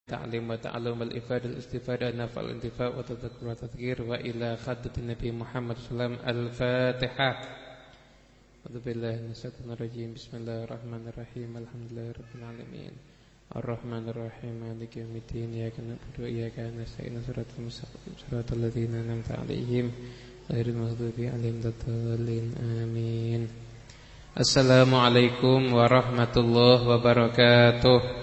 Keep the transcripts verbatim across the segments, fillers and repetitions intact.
ta'lim wa ta'allum wal ifadah al istifadah naf'al intifa' wa tadhakkur wa tadhkir wa ila khaddatin Nabi Muhammad sallallahu alaihi wasallam al-Fatihah. A'udzu billahi minasyaitonir rajim. Bismillahirrahmanirrahim. Alhamdulillahirabbil alamin. Ar-Rahmanir Rahim. Maliki yaumiddin. Iyyaka na'budu wa iyyaka nasta'in. Shiratal mustaqim. Shiratal ladzina an'amta 'alaihim ghairil maghdubi 'alaihim waladdallin. Amin. Assalamualaikum warahmatullahi wabarakatuh.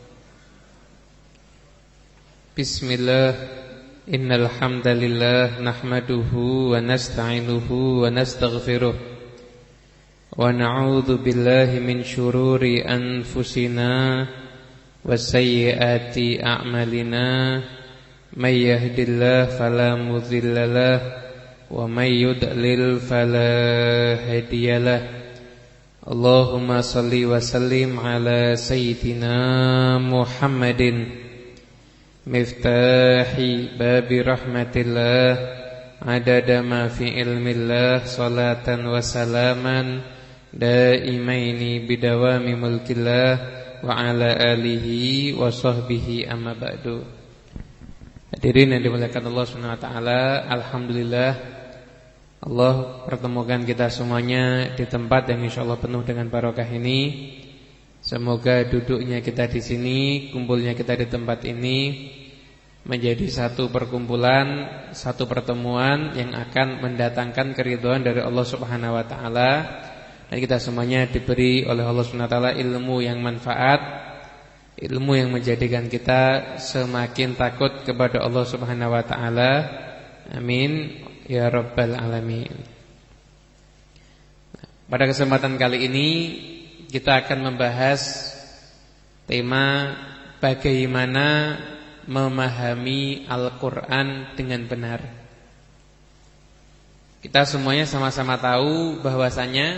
Bismillah, innal hamdalillah nahmaduhu wa nasta'inuhu wa nastaghfiruh wa na'udzu billahi min syururi anfusina wa sayyiati a'malina may yahdihillahu fala mudhillalah wa may yudlil fala hadiyalah. Allahumma shalli wa sallim ala sayyidina Muhammadin miftahi babi rahmatillah adada ma fi ilmillah salatan wa salaman daimaini bidawami mulkillah wa ala alihi wa sahbihi amma ba'du. Hadirin yang dimuliakan Allah subhanahu wa ta'ala, alhamdulillah Allah pertemukan kita semuanya di tempat yang insyaallah penuh dengan barokah ini. Semoga duduknya kita di sini, kumpulnya kita di tempat ini menjadi satu perkumpulan, satu pertemuan yang akan mendatangkan keridhaan dari Allah Subhanahu wa taala, dan kita semuanya diberi oleh Allah Subhanahu wa taala ilmu yang manfaat, ilmu yang menjadikan kita semakin takut kepada Allah Subhanahu wa taala. Amin ya rabbal alamin. Pada kesempatan kali ini kita akan membahas tema bagaimana memahami Al-Quran dengan benar. Kita semuanya sama-sama tahu bahwasanya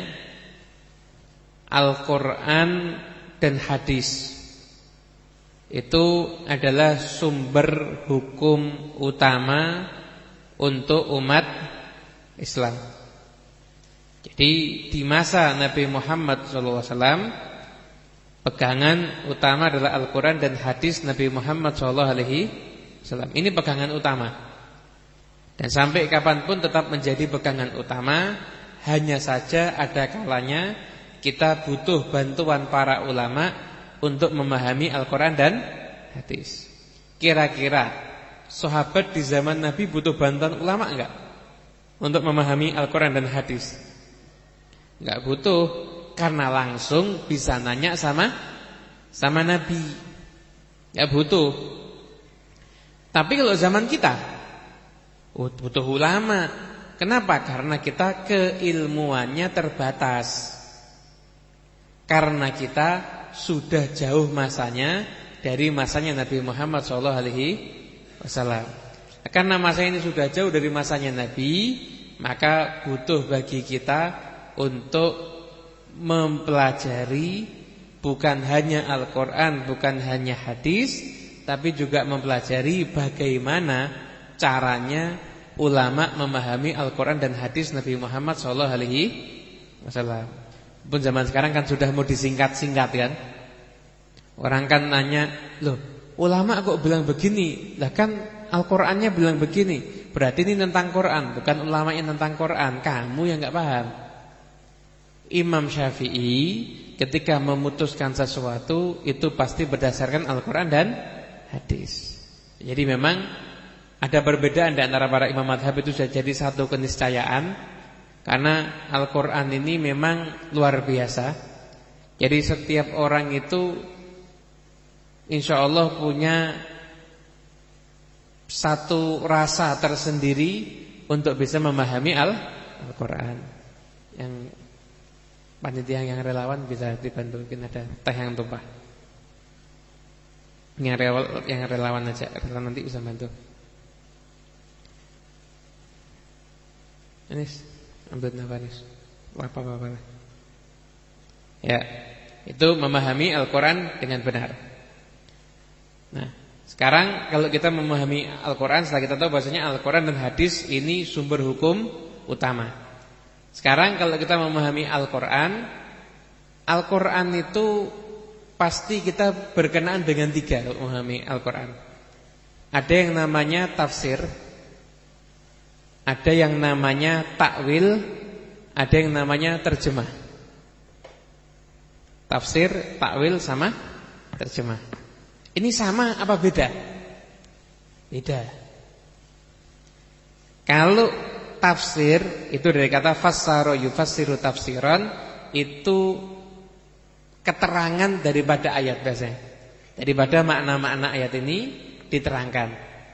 Al-Quran dan hadis itu adalah sumber hukum utama untuk umat Islam. Jadi di masa Nabi Muhammad shallallahu alaihi wasallam pegangan utama adalah Al-Quran dan hadis Nabi Muhammad shallallahu alaihi wasallam. Ini pegangan utama. Dan sampai kapanpun tetap menjadi pegangan utama. Hanya saja ada kalanya kita butuh bantuan para ulama untuk memahami Al-Quran dan hadis. Kira-kira sahabat di zaman Nabi butuh bantuan ulama enggak untuk memahami Al-Quran dan hadis? Enggak butuh, karena langsung bisa nanya sama sama Nabi. Enggak butuh. Tapi kalau zaman kita oh, butuh ulama. Kenapa? Karena kita keilmuannya terbatas. Karena kita sudah jauh masanya dari masanya Nabi Muhammad shallallahu alaihi wasallam. Karena masa ini sudah jauh dari masanya Nabi, maka butuh bagi kita untuk mempelajari bukan hanya Al-Quran, bukan hanya hadis, tapi juga mempelajari bagaimana caranya ulama memahami Al-Quran dan hadis Nabi Muhammad shallallahu alaihi wasallam. Pun zaman sekarang kan sudah mau disingkat-singkat kan. Orang kan nanya, loh ulama kok bilang begini? Lah kan Al-Qurannya bilang begini. Berarti ini tentang Quran, bukan ulamanya tentang Quran. Kamu yang gak paham. Imam Syafi'i ketika memutuskan sesuatu itu pasti berdasarkan Al-Quran dan hadis. Jadi memang ada perbedaan di antara para imam madhab, itu sudah jadi satu keniscayaan. Karena Al-Quran ini memang luar biasa. Jadi setiap orang itu insya Allah punya satu rasa tersendiri untuk bisa memahami Al-Quran. Yang panitia yang relawan bisa dibantu, mungkin ada teh yang tumpah. Yang relawan, yang relawan aja, relawan nanti bisa bantu. Anis, ambil nafas. Apa-apa. Ya, itu memahami Al-Quran dengan benar. Nah, sekarang kalau kita memahami Al-Quran, setelah kita tahu bahwasanya Al-Quran dan hadis ini sumber hukum utama. Sekarang kalau kita memahami Al-Quran, Al-Quran itu pasti kita berkenaan dengan tiga memahami Al-Quran. Ada yang namanya tafsir, ada yang namanya takwil, ada yang namanya terjemah. Tafsir, takwil sama terjemah. Ini sama apa beda? Beda. Kalau tafsir itu dari kata fassara yufassiru tafsiran, itu keterangan daripada ayat biasanya. Daripada makna-makna ayat ini diterangkan.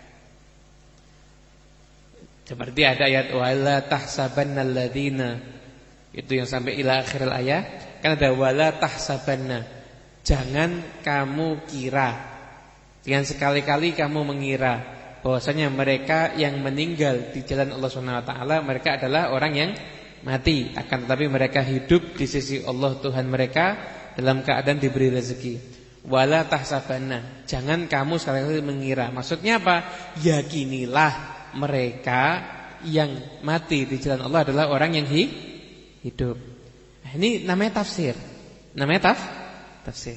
Seperti ada ayat wala tahsabannal ladzina, itu yang sampai ila akhir ayat. Kan ada wala tahsabanna, jangan kamu kira, jangan sekali-kali kamu mengira bahwasanya mereka yang meninggal di jalan Allah Subhanahu wa taala mereka adalah orang yang mati, akan tetapi mereka hidup di sisi Allah Tuhan mereka dalam keadaan diberi rezeki. Wala tahsabanna, jangan kamu sekali-kali mengira. Maksudnya apa? Yakinilah mereka yang mati di jalan Allah adalah orang yang hi, hidup. Nah, ini namanya tafsir. Namanya taf, tafsir.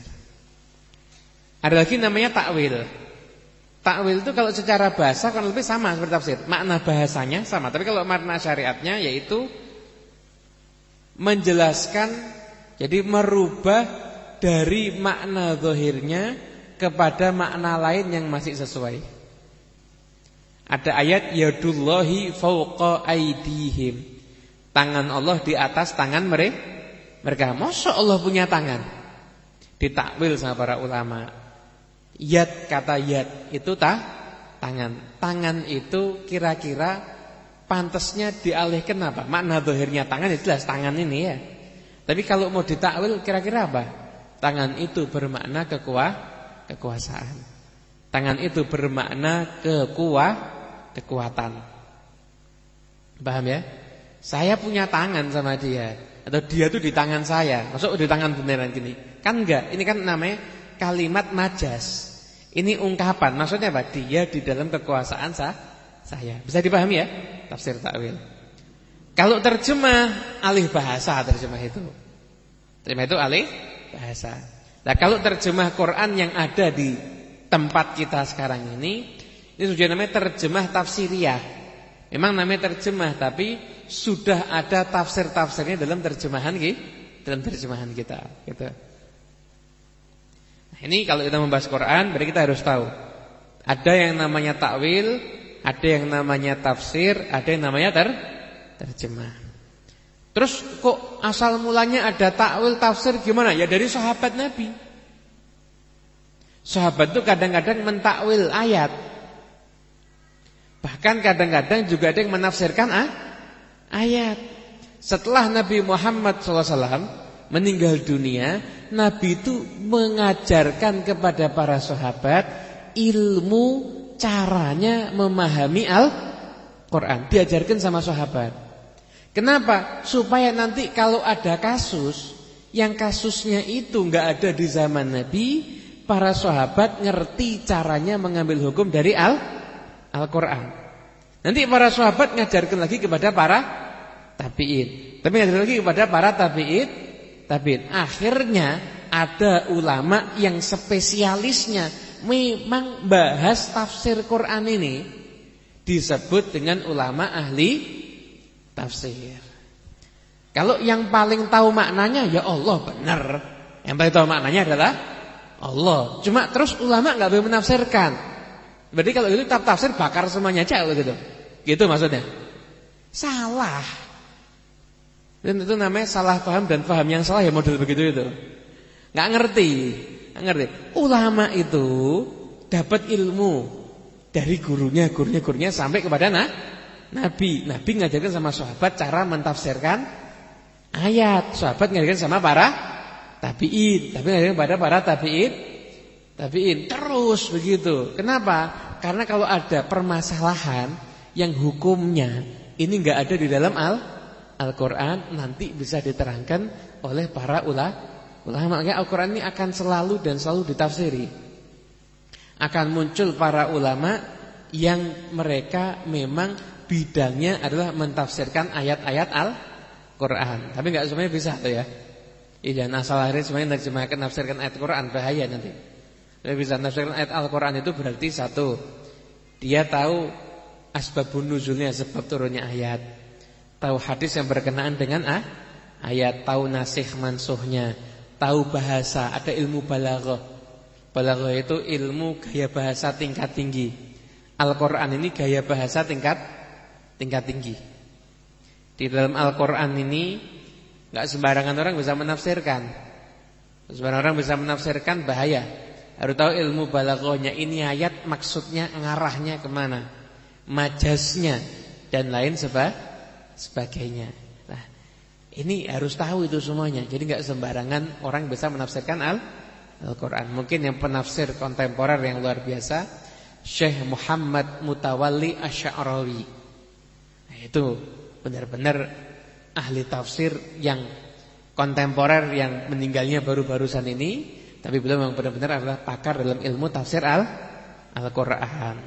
Ada lagi namanya takwil. Takwil itu kalau secara bahasa kan lebih sama seperti tafsir. Makna bahasanya sama, tapi kalau makna syariatnya yaitu menjelaskan, jadi merubah dari makna zahirnya kepada makna lain yang masih sesuai. Ada ayat yadullahi fawqa aydihim, tangan Allah di atas tangan mereka. Mereka, masa Allah punya tangan? Ditakwil sama para ulama. Yad, kata yad itu tah, tangan. Tangan itu kira-kira pantasnya dialihkan apa? Makna zahirnya tangan itu jelas tangan ini ya. Tapi kalau mau ditakwil kira-kira apa? Tangan itu bermakna kekuah, kekuasaan. Tangan itu bermakna kekuah, kekuatan. Paham ya? Saya punya tangan sama dia, atau dia tuh di tangan saya. Masuk di tangan beneran gini? Kan enggak. Ini kan namanya kalimat majas. Ini ungkapan. Maksudnya apa? Dia di dalam kekuasaan sah, saya. Bisa dipahami ya? Tafsir takwil. Kalau terjemah, alih bahasa terjemah itu. Terjemah itu alih bahasa. Nah, kalau terjemah Quran yang ada di tempat kita sekarang ini, ini sudah namanya terjemah tafsiriyah. Memang namanya terjemah, tapi sudah ada tafsir-tafsirnya dalam terjemahan kita, dalam terjemahan kita, gitu. Nah, ini kalau kita membahas Quran, berarti kita harus tahu ada yang namanya takwil, ada yang namanya tafsir, ada yang namanya ter terjemah. Terus kok asal mulanya ada takwil, tafsir gimana? Ya dari sahabat Nabi. Sahabat itu kadang-kadang mentakwil ayat. Bahkan kadang-kadang juga ada yang menafsirkan ah, ayat. Setelah Nabi Muhammad shallallahu alaihi wasallam meninggal dunia, Nabi itu mengajarkan kepada para sahabat ilmu caranya memahami Al-Quran. Diajarkan sama sahabat. Kenapa? Supaya nanti kalau ada kasus yang kasusnya itu enggak ada di zaman Nabi, para sahabat ngerti caranya mengambil hukum dari Al Al-Quran. Nanti para sahabat ngajarkan lagi kepada para tabi'in. Tapi ngajarkan lagi kepada para tabi'in, tabi'in. Akhirnya ada ulama yang spesialisnya memang bahas tafsir Quran ini, disebut dengan ulama ahli tafsir. Kalau yang paling tahu maknanya ya Allah, benar. Yang paling tahu maknanya adalah Allah. Cuma terus ulama enggak boleh menafsirkan. Berarti kalau itu tafsir bakar semuanya aja gitu. Gitu maksudnya. Salah. Dan itu namanya salah paham, dan paham yang salah ya model begitu itu. Enggak ngerti. Enggak ngerti. Ulama itu dapat ilmu dari gurunya, gurunya, gurunya sampai kepada nah, Nabi. Nabi ngajarkan sama sahabat cara mentafsirkan ayat. Sahabat ngajarkan sama para tabi'in. Tapi ngajarkan pada para tabi'in, tabi'in terus begitu. Kenapa? Karena kalau ada permasalahan yang hukumnya ini enggak ada di dalam Al Al-Quran, nanti bisa diterangkan oleh para ulama. Ulama Al-Quran ini akan selalu dan selalu ditafsiri. Akan muncul para ulama yang mereka memang bidangnya adalah mentafsirkan ayat-ayat Al-Quran. Tapi enggak semuanya bisa tuh ya. Iya, asal hari semuanya terjemahkan nafsirkan ayat Quran bahaya nanti. Dia bisa nafsirkan ayat Al-Quran itu berarti satu, dia tahu asbabun nuzulnya, sebab turunnya ayat. Tahu hadis yang berkenaan dengan ah, ayat, tahu nasikh mansuhnya, tahu bahasa, ada ilmu balaghah. Balaghah itu ilmu gaya bahasa tingkat tinggi. Al-Quran ini gaya bahasa tingkat tingkat tinggi. Di dalam Al-Quran ini enggak sembarangan orang bisa menafsirkan. Sembarangan orang bisa menafsirkan, bahaya. Harus tahu ilmu balaghahnya, ini ayat maksudnya ngarahnya kemana, majaznya dan lain seba, sebagainya. Nah, ini harus tahu itu semuanya. Jadi enggak sembarangan orang bisa menafsirkan Al Al-Quran. Mungkin yang penafsir kontemporer yang luar biasa, Syekh Muhammad Mutawalli Asy'arawi. Nah, itu benar-benar ahli tafsir yang kontemporer yang meninggalnya baru-barusan ini, tapi beliau memang benar-benar adalah pakar dalam ilmu tafsir Al Al-Quran.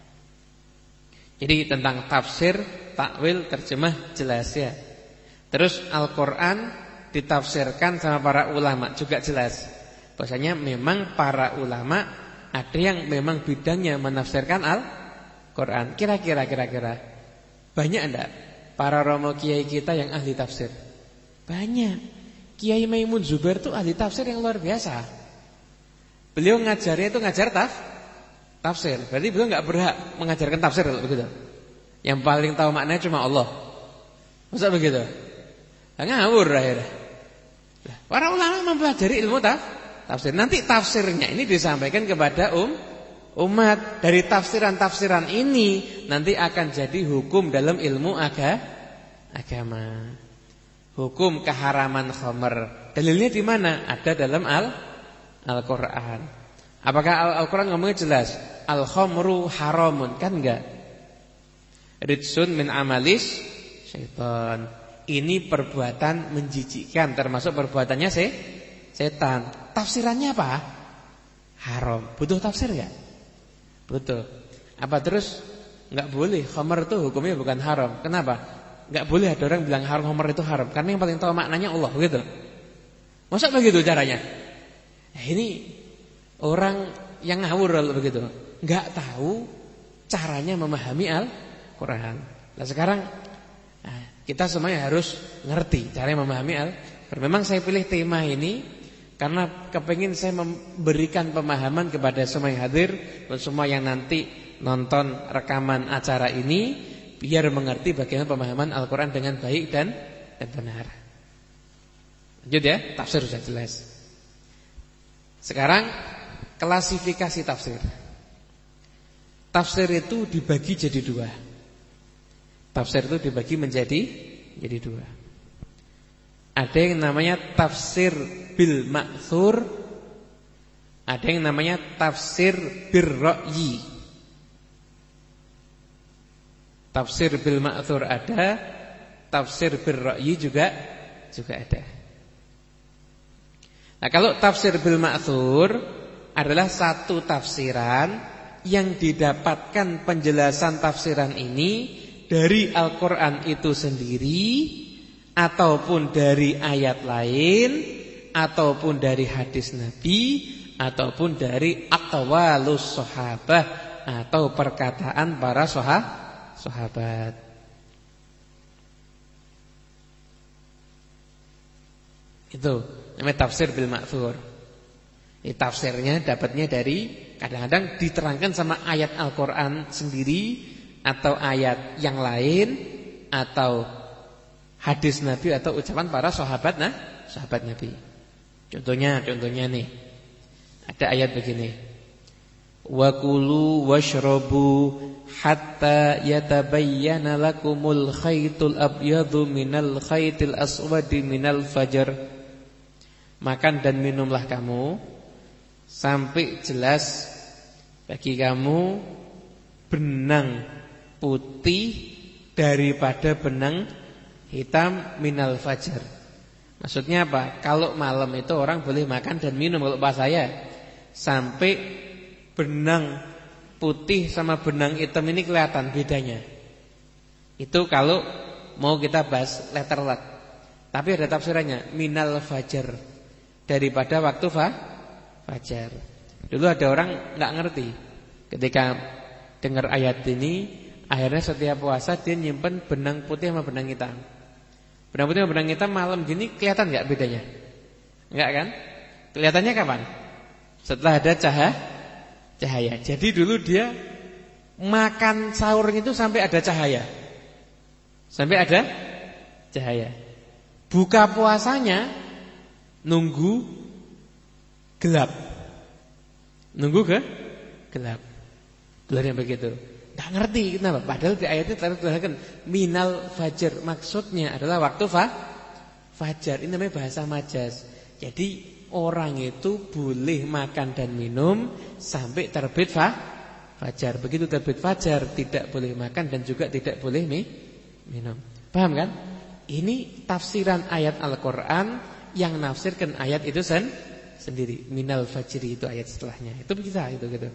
Jadi tentang tafsir, takwil, terjemah jelas ya. Terus Al-Quran ditafsirkan sama para ulama juga jelas. Bahasanya memang para ulama ada yang memang bidangnya menafsirkan Al-Quran. Kira-kira kira-kira banyak enggak para romo kiai kita yang ahli tafsir? Banyak. Kiai Maimun Zubair itu ahli tafsir yang luar biasa. Beliau ngajarnya itu ngajar taf, tafsir. Berarti beliau enggak berhak mengajarkan tafsir kalau begitu. Yang paling tahu maknanya cuma Allah. Masa begitu? Ngawur akhirnya. Para ulama mempelajari ilmu taf, tafsir. Nanti tafsirnya ini disampaikan kepada um umat. Dari tafsiran-tafsiran ini nanti akan jadi hukum dalam ilmu aga, agama. Hukum keharaman khamr. Dalilnya di mana? Ada dalam Al Al-Qur'an. Apakah Al-Qur'an ngomongnya jelas? Al-khamru haramun, kan enggak? Ridsun min amalis syaitan. Ini perbuatan menjijikkan, termasuk perbuatannya se setan. Tafsirannya apa? Haram. Butuh tafsir enggak? Butuh. Apa terus enggak boleh khamr itu hukumnya bukan haram. Kenapa? Enggak boleh ada orang bilang haram, khamr itu haram. Karena yang paling tahu maknanya Allah, begitu. Masa begitu caranya? Nah, ini orang yang ngawur kalau begitu. Enggak tahu caranya memahami Al-Qur'an. Nah, sekarang nah, kita semuanya harus ngerti cara memahami Al-Qur'an. Memang saya pilih tema ini karena kepingin saya memberikan pemahaman kepada semua yang hadir dan semua yang nanti nonton rekaman acara ini, biar mengerti bagaimana pemahaman Al-Quran dengan baik dan dan benar. Lanjut ya, tafsir sudah jelas. Sekarang klasifikasi tafsir. Tafsir itu dibagi jadi dua. Tafsir itu dibagi menjadi jadi dua. Ada yang namanya tafsir bil ma'thur, ada yang namanya tafsir bir ra'yi. Tafsir bil ma'thur ada, tafsir bir ra'yi juga juga ada. Nah, kalau tafsir bil ma'thur adalah satu tafsiran yang didapatkan penjelasan tafsiran ini dari Al-Qur'an itu sendiri, ataupun dari ayat lain, ataupun dari hadis Nabi, ataupun dari aqwalus sahabah, atau perkataan para sahabat. Sahabat. Itu namanya tafsir bil ma'thur. Ini tafsirnya dapatnya dari, kadang-kadang diterangkan sama ayat Al-Qur'an sendiri, atau ayat yang lain, atau hadis Nabi, atau ucapan para sahabat nah, sahabat Nabi. Contohnya, contohnya nih. Ada ayat begini. Wa kulu washrabu hatta yatabayyana lakumul khaytul abyadu minal khaytil aswadi minal fajar. Makan dan minumlah kamu sampai jelas bagi kamu benang putih daripada benang hitam minal fajar. Maksudnya apa? Kalau malam itu orang boleh makan dan minum. Kalau pas saya sampai benang putih sama benang hitam ini kelihatan bedanya. Itu kalau mau kita bahas letter luck. Tapi ada tafsirannya minal fajar. daripada waktu fa, fajar. Dulu ada orang nggak ngerti. Ketika dengar ayat ini, akhirnya setiap puasa dia nyimpen benang putih sama benang hitam. Benang putih sama benang hitam malam gini kelihatan nggak bedanya? Nggak kan? Kelihatannya kapan? Setelah ada cahaya, cahaya. Jadi dulu dia makan sahur itu sampai ada cahaya. Sampai ada cahaya. Buka puasanya nunggu gelap. Nunggu ke gelap. Dulunya begitu. Enggak ngerti kenapa. Padahal di ayatnya tertuliskan minal fajar. Maksudnya adalah waktu fa, fajar. Ini namanya bahasa majas. Jadi orang itu boleh makan dan minum sampai terbit fa, fajar. Begitu terbit fajar tidak boleh makan dan juga tidak boleh mi, minum. Paham kan? Ini tafsiran ayat Al-Qur'an yang nafsirkan ayat itu sen, sendiri. Minal fajri itu ayat setelahnya. Itu bisa itu gitu.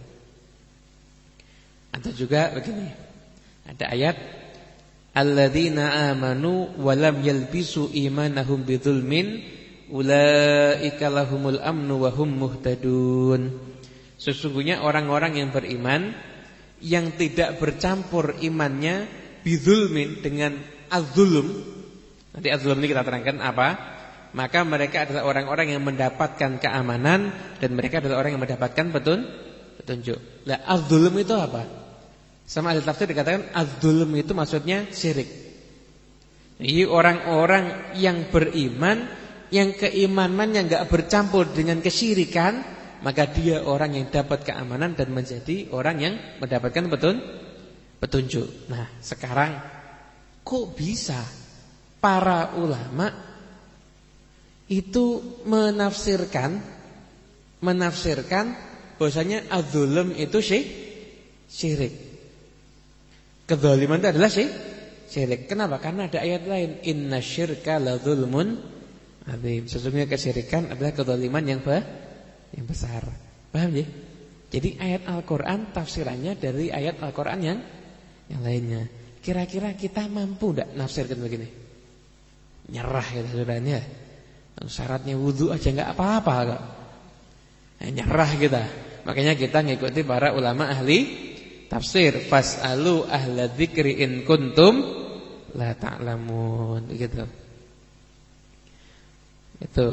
Atau juga begini. Ada ayat alladzina amanu wa lam yalbisu imanahum bidzulmin ulaika lahumul amnu wa hum muhtadun. Sesungguhnya orang-orang yang beriman yang tidak bercampur imannya bidzulmin dengan az-zulm. Nanti az-zulm ini kita terangkan apa? Maka mereka adalah orang-orang yang mendapatkan keamanan dan mereka adalah orang yang mendapatkan petun, petunjuk. Nah, az-zulm itu apa? Sama ahli tafsir dikatakan az-zulm itu maksudnya syirik. Jadi orang-orang yang beriman yang keimanannya enggak bercampur dengan kesyirikan, maka dia orang yang dapat keamanan dan menjadi orang yang mendapatkan petun, petunjuk. Nah, sekarang kok bisa para ulama itu menafsirkan menafsirkan bahwasanya az-zulm itu syirik. Kezaliman itu adalah syirik. Kenapa? Karena ada ayat lain, innasyirka ladzulmun adzim. Sesungguhnya kesyirikan adalah kezaliman yang yang besar. Paham ya? Jadi ayat Al-Qur'an tafsirannya dari ayat Al-Qur'an yang yang lainnya. Kira-kira kita mampu enggak nafsirkan begini? Nyerah ya saudaranya. Syaratnya wudu aja enggak apa-apa kok. Nah, nyerah kita. Makanya kita ngikuti para ulama ahli tafsir. Fas'alu ahla dzikri in kuntum la ta'lamun. Gitu. Itu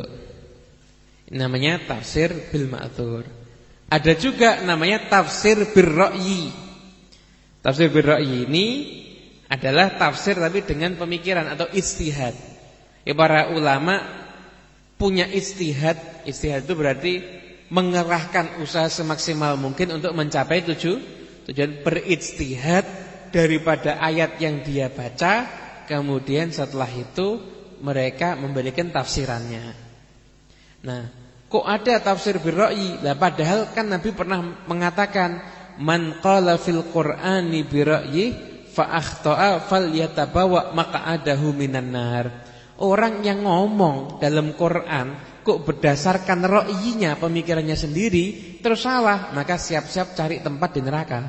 namanya tafsir bil ma'thur. Ada juga namanya tafsir bir ra'yi. Tafsir bir ra'yi ini adalah tafsir tapi dengan pemikiran atau ijtihad. Ya, para ulama punya ijtihad. Ijtihad itu berarti mengerahkan usaha semaksimal mungkin untuk mencapai tuju, tujuan berijtihad daripada ayat yang dia baca. Kemudian setelah itu mereka memberikan tafsirannya. Nah, kok ada tafsir birra'yi? Lah padahal kan Nabi pernah mengatakan man qala fil Qur'ani birra'yi fa akhta'a falyatabawa maq'adahu minan nar. Orang yang ngomong dalam Quran kok berdasarkan ra'yinya, pemikirannya sendiri, terus salah, maka siap-siap cari tempat di neraka.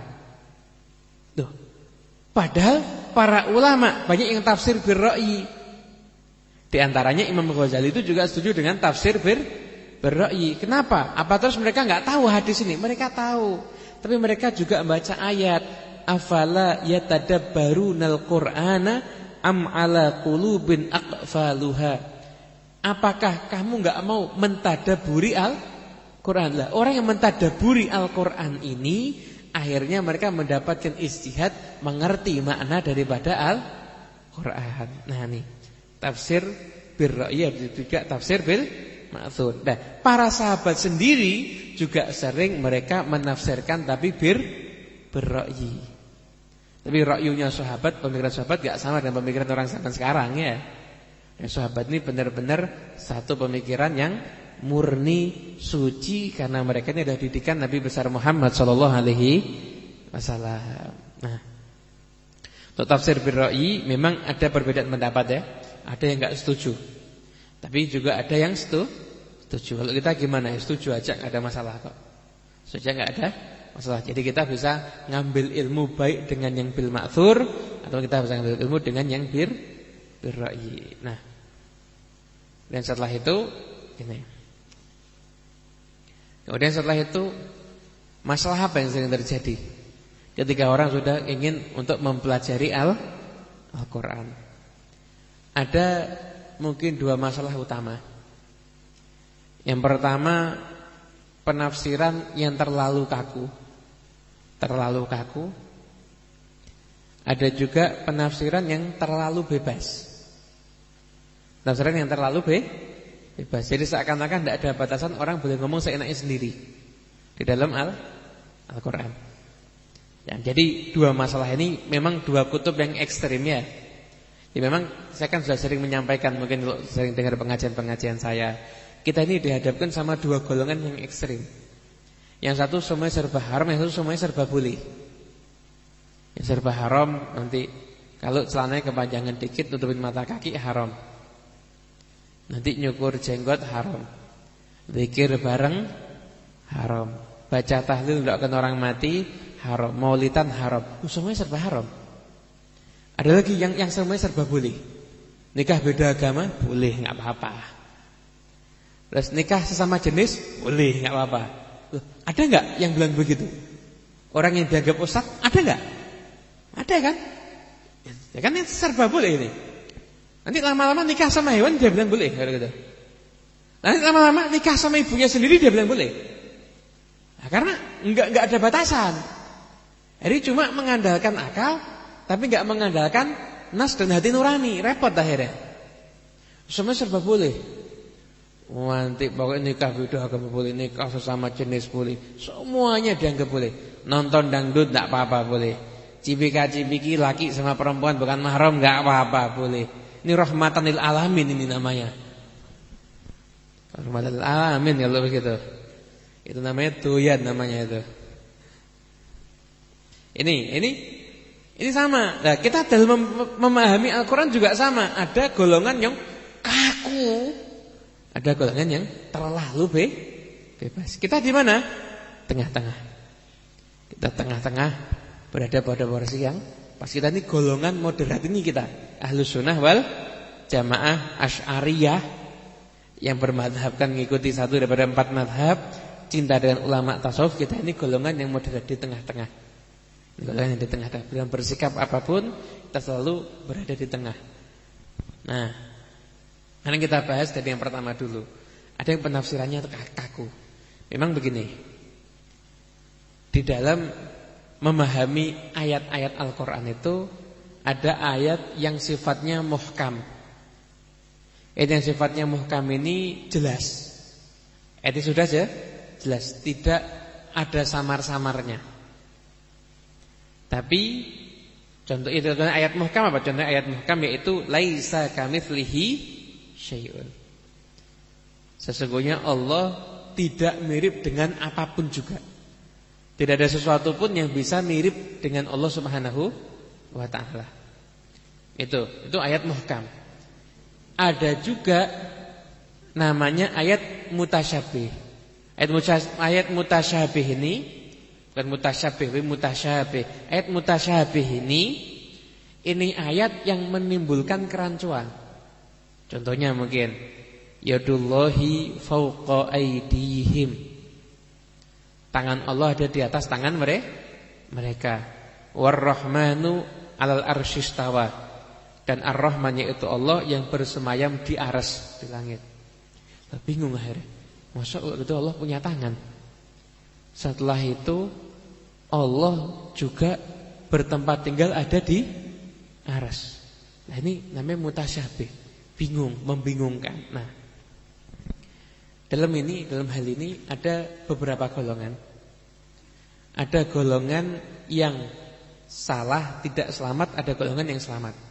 Tuh. Padahal para ulama banyak yang tafsir birra'yi. Di antaranya Imam Ghazali itu juga setuju dengan tafsir bir birra'yi. Kenapa? Apa terus mereka enggak tahu hadis ini? Mereka tahu. Tapi mereka juga membaca ayat afala yatadabbarunal Qur'ana am ala qulubin aqfaluha. Apakah kamu enggak mau mentadaburi Al-Qur'an? Lah, orang yang mentadaburi Al-Qur'an ini akhirnya mereka mendapatkan ijtihad, mengerti makna daripada Al-Qur'an. Nah, nih tafsir birra'yi juga tafsir bil ma'thur. Nah, para sahabat sendiri juga sering mereka menafsirkan tapi bir birra'yi. Tapi ra'yunya sahabat, pemikiran sahabat enggak sama dengan pemikiran orang zaman sekarang ya. Ya, sahabat ini benar-benar satu pemikiran yang murni, suci karena mereka ini adalah didikan Nabi besar Muhammad sallallahu alaihi wasallam. Nah, untuk tafsir birra'yi memang ada perbedaan pendapat ya. Ada yang enggak setuju. Tapi juga ada yang setuju. Setuju. Kalau kita gimana? Ya, setuju aja, enggak ada masalah kok. Setuju enggak ada masalah. Jadi kita bisa ngambil ilmu baik dengan yang bil ma'thur atau kita bisa ngambil ilmu dengan yang bir birra'yi. Nah, dan setelah itu ini Kemudian setelah itu, masalah apa yang sering terjadi ketika orang sudah ingin untuk mempelajari Al Al-Quran? Ada mungkin dua masalah utama. Yang pertama, penafsiran yang terlalu kaku. Terlalu kaku. Ada juga penafsiran yang terlalu bebas. Penafsiran yang terlalu be bebas. Jadi seakan-akan tidak ada batasan, orang boleh ngomong seenaknya sendiri di dalam Al Al-Quran. Ya, jadi dua masalah ini memang dua kutub yang ekstrim ya. Ya memang saya kan sudah sering menyampaikan, mungkin kalau sering dengar pengajian-pengajian saya, kita ini dihadapkan sama dua golongan yang ekstrim. Yang satu semuanya serba haram, yang satu semuanya serba boleh. Yang serba haram nanti kalau celananya kepanjangan dikit tutupin mata kaki haram. Nanti nyukur jenggot haram. Zikir bareng haram. Baca tahlil doakan orang mati haram. Maulidan haram. Semuanya serba haram. Ada lagi yang yang semuanya serba boleh. Nikah beda agama boleh, enggak apa-apa. Terus nikah sesama jenis boleh, enggak apa-apa. Loh, ada enggak yang bilang begitu? Orang yang dianggap ustaz ada enggak? Ada kan? Ya kan ini serba boleh ini. Nanti lama-lama nikah sama hewan dia bilang boleh, gitu. Nanti lama-lama nikah sama ibunya sendiri dia bilang boleh. Nah, karena enggak enggak ada batasan. Jadi cuma mengandalkan akal, tapi enggak mengandalkan nas dan hati nurani, repot akhirnya. Semua serba boleh. Nanti pokoknya nikah beda agama boleh, nikah sesama jenis boleh, semuanya dianggap boleh. Nonton dangdut enggak apa-apa boleh. Cipika-cipiki laki sama perempuan bukan mahram enggak apa-apa boleh. Ini rahmatan lil alamin ini namanya. Rahmatan lil alamin kalau begitu. Itu namanya doyan namanya itu. Ini, ini ini sama. Nah, kita dalam mem- memahami Al-Qur'an juga sama. Ada golongan yang kaku, ada golongan yang terlalu be- bebas. Kita di mana? Tengah-tengah. Kita tengah-tengah, berada pada porsi yang pas. Kita ini golongan moderat ini kita. Ahlus sunnah wal jamaah asy'ariyah yang bermadhabkan mengikuti satu daripada empat madhab, cinta dengan ulama tasawuf. Kita ini golongan yang moderat di tengah-tengah. Golongan yang di tengah-tengah. Dalam bersikap apapun kita selalu berada di tengah. Nah, karena kita bahas dari yang pertama dulu. Ada yang penafsirannya kaku. Memang begini. Di dalam memahami ayat-ayat Al-Quran itu ada ayat yang sifatnya muhkam. Ayat yang sifatnya muhkam ini jelas. Ayat itu sudah aja jelas, tidak ada samar-samarnya. Tapi contoh itu ayat muhkam apa? Contoh ayat muhkam yaitu laisa kamitslihi syai'un. Sesungguhnya Allah tidak mirip dengan apapun juga. Tidak ada sesuatu pun yang bisa mirip dengan Allah Subhanahu wa ta'ala. Itu, itu ayat muhkam. Ada juga namanya ayat mutasyabih. Ayat mutasyabih, ayat mutasyabih ini bukan mutasyabih, tapi mutasyabih. Ayat mutasyabih ini ini ayat yang menimbulkan kerancuan. Contohnya mungkin yadullahi fawqa aydihim. Tangan Allah ada di atas tangan mereka. War-Rahmanu 'alal arsy istawa. Dan Ar-Rahman yaitu Allah yang bersemayam di arsy, di langit. Nah, bingung akhirnya. Masa itu Allah punya tangan? Setelah itu Allah juga bertempat tinggal ada di arsy. Nah, ini namanya mutasyabih. Bingung, membingungkan. Nah, dalam ini, dalam hal ini ada beberapa golongan. Ada golongan yang salah, tidak selamat, ada golongan yang selamat.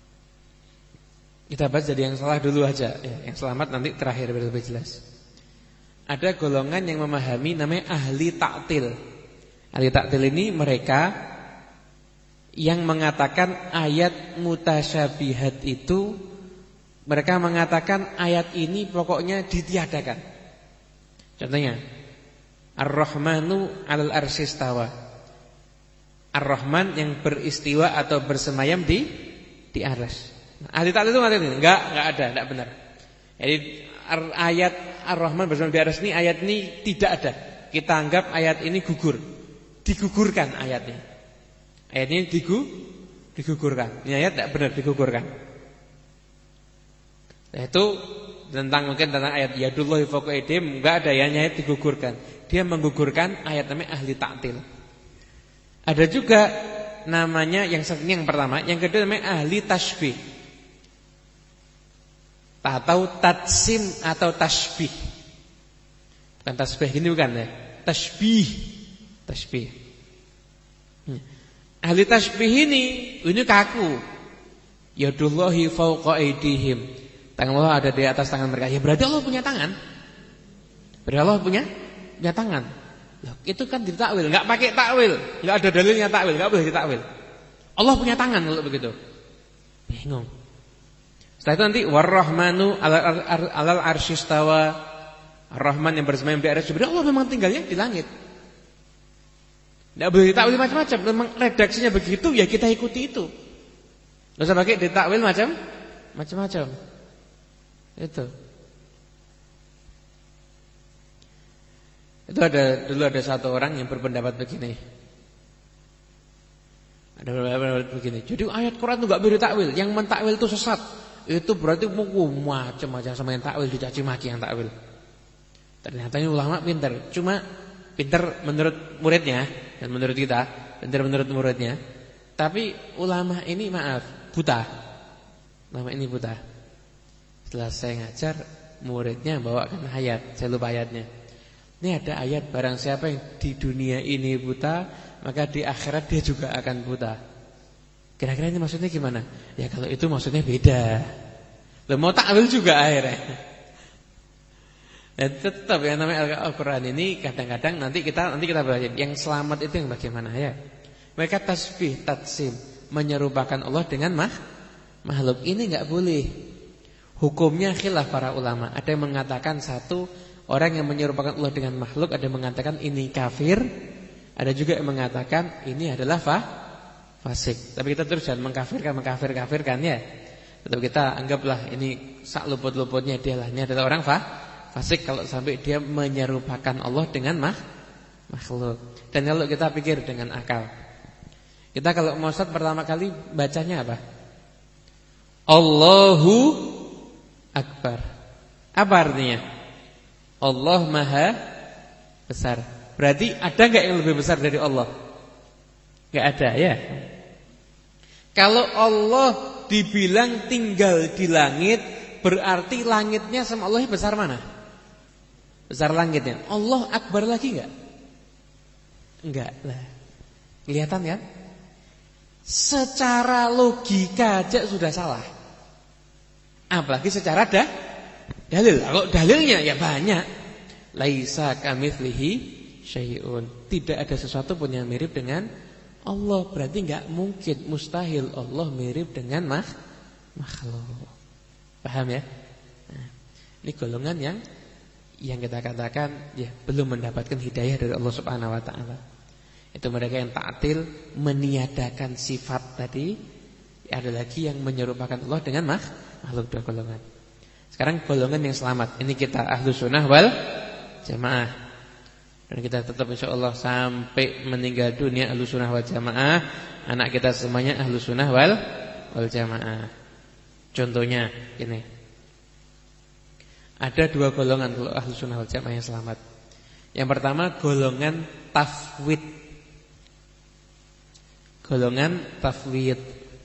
Kita bahas jadi yang salah dulu aja ya, yang selamat nanti terakhir biar lebih jelas. Ada golongan yang memahami namanya ahli ta'til. Ahli ta'til ini mereka yang mengatakan ayat mutasyabihat itu, mereka mengatakan ayat ini pokoknya ditiadakan. Contohnya Ar-Rahmanu 'alal arsy istawa. Ar-Rahman yang beristiwa atau bersemayam di di arsy. Nah, ahli ta'til itu mengatakan ini enggak, enggak ada, enggak benar. Jadi ayat Ar-Rahman bersemayam di arsy ini, ayat ini tidak ada. kita anggap ayat ini gugur. Digugurkan ayatnya. Ayat ini digu, digugurkan. Ini ayat tidak benar digugurkan. Nah, itu tentang mungkin tentang ayat yadullahi fawqa aydihim, enggak ada yang ayat digugurkan. Dia menggugurkan ayat namanya ahli ta'til. Ada juga namanya yang ini yang pertama, yang kedua namanya ahli tasbih. Atau tatsim atau tasbih. Bukan tasbih ini bukan ya. Tasbih. Tasbih. Ahli tasbih ini ini kaku. Yadullahi fawqa aydihim. Tangan Allah ada di atas tangan mereka. Ya berarti Allah punya tangan. Berarti Allah punya punya tangan. Loh, itu kan ditakwil, enggak pakai takwil. Enggak ada dalilnya takwil, enggak boleh ditakwil. Allah punya tangan kalau begitu. Bingung. Setelah itu nanti warrahmanu alal alal arsyistawa. Ar-Rahman yang bersemayam di arsy. Berarti Allah memang tinggalnya di langit. Enggak boleh ditakwil macam-macam. Memang redaksinya begitu, ya kita ikuti itu. Enggak usah pakai ditakwil macam macam-macam. Itu. Itu ada dulu ada satu orang yang berpendapat begini. Ada berpendapat begini. Jadi ayat Quran itu enggak boleh ditakwil. Yang mentakwil itu sesat. Itu berarti macam-macam sama yang takwil, dicaci maki yang takwil. Ternyata ini ulama pintar. Cuma pintar menurut muridnya dan menurut kita, pintar menurut muridnya. Tapi ulama ini maaf, buta. Ulama ini buta. Setelah saya ngajar, muridnya bawakan ayat, saya lupa ayatnya. Ini ada ayat, barang siapa yang di dunia ini buta, maka di akhirat dia juga akan buta. Kira-kira ini maksudnya gimana? Ya kalau itu maksudnya beda. Loh, mau takwil juga akhirnya. Dan tetap yang namanya Al-Quran ini kadang-kadang nanti kita nanti kita belajar yang selamat itu yang bagaimana ya. Mereka tasbih, tatsim, menyerupakan Allah dengan mah, makhluk. Ini enggak boleh. Hukumnya khilaf para ulama. Ada yang mengatakan satu, orang yang menyerupakan Allah dengan makhluk, ada yang mengatakan ini kafir. Ada juga yang mengatakan ini adalah fa, fasik. Tapi kita terus jangan mengkafirkan, mengkafir-kafirkan ya. Tetap kita anggaplah ini sak luput-luputnya dia lah. Ini adalah orang fa fasik kalau sampai dia menyerupakan Allah dengan mah, makhluk. Dan kalau kita pikir dengan akal, kita kalau mau Ustaz pertama kali bacanya apa? Allahu Akbar. Apa artinya? Allah Maha Besar. Berarti ada enggak yang lebih besar dari Allah? Enggak ada ya. Kalau Allah dibilang tinggal di langit, berarti langitnya sama Allah besar mana? Besar langitnya. Allah Akbar lagi enggak? Enggak lah. Kelihatan kan? Secara logika aja sudah salah. Apalagi secara dah dalil. Kalau dalilnya ya banyak. Laisa kamitslihi syai'un. Tidak ada sesuatu pun yang mirip dengan Allah. Berarti enggak mungkin, mustahil Allah mirip dengan mah, makhluk. Paham ya? Nah, ini golongan yang yang kita katakan ya belum mendapatkan hidayah dari Allah Subhanahu wa taala. Itu mereka yang ta'til, meniadakan sifat tadi. Ada lagi yang menyerupakan Allah dengan mah, makhluk, dua golongan. Sekarang golongan yang selamat. Ini kita Ahlus Sunnah wal Jamaah. Dan kita tetap insyaallah sampai meninggal dunia Ahlus Sunnah wal Jamaah. Anak kita semuanya Ahlus Sunnah wal wal Jamaah. Contohnya ini. Ada dua golongan kalau Ahlus Sunnah wal Jamaah yang selamat. Yang pertama golongan tafwid. Golongan tafwid.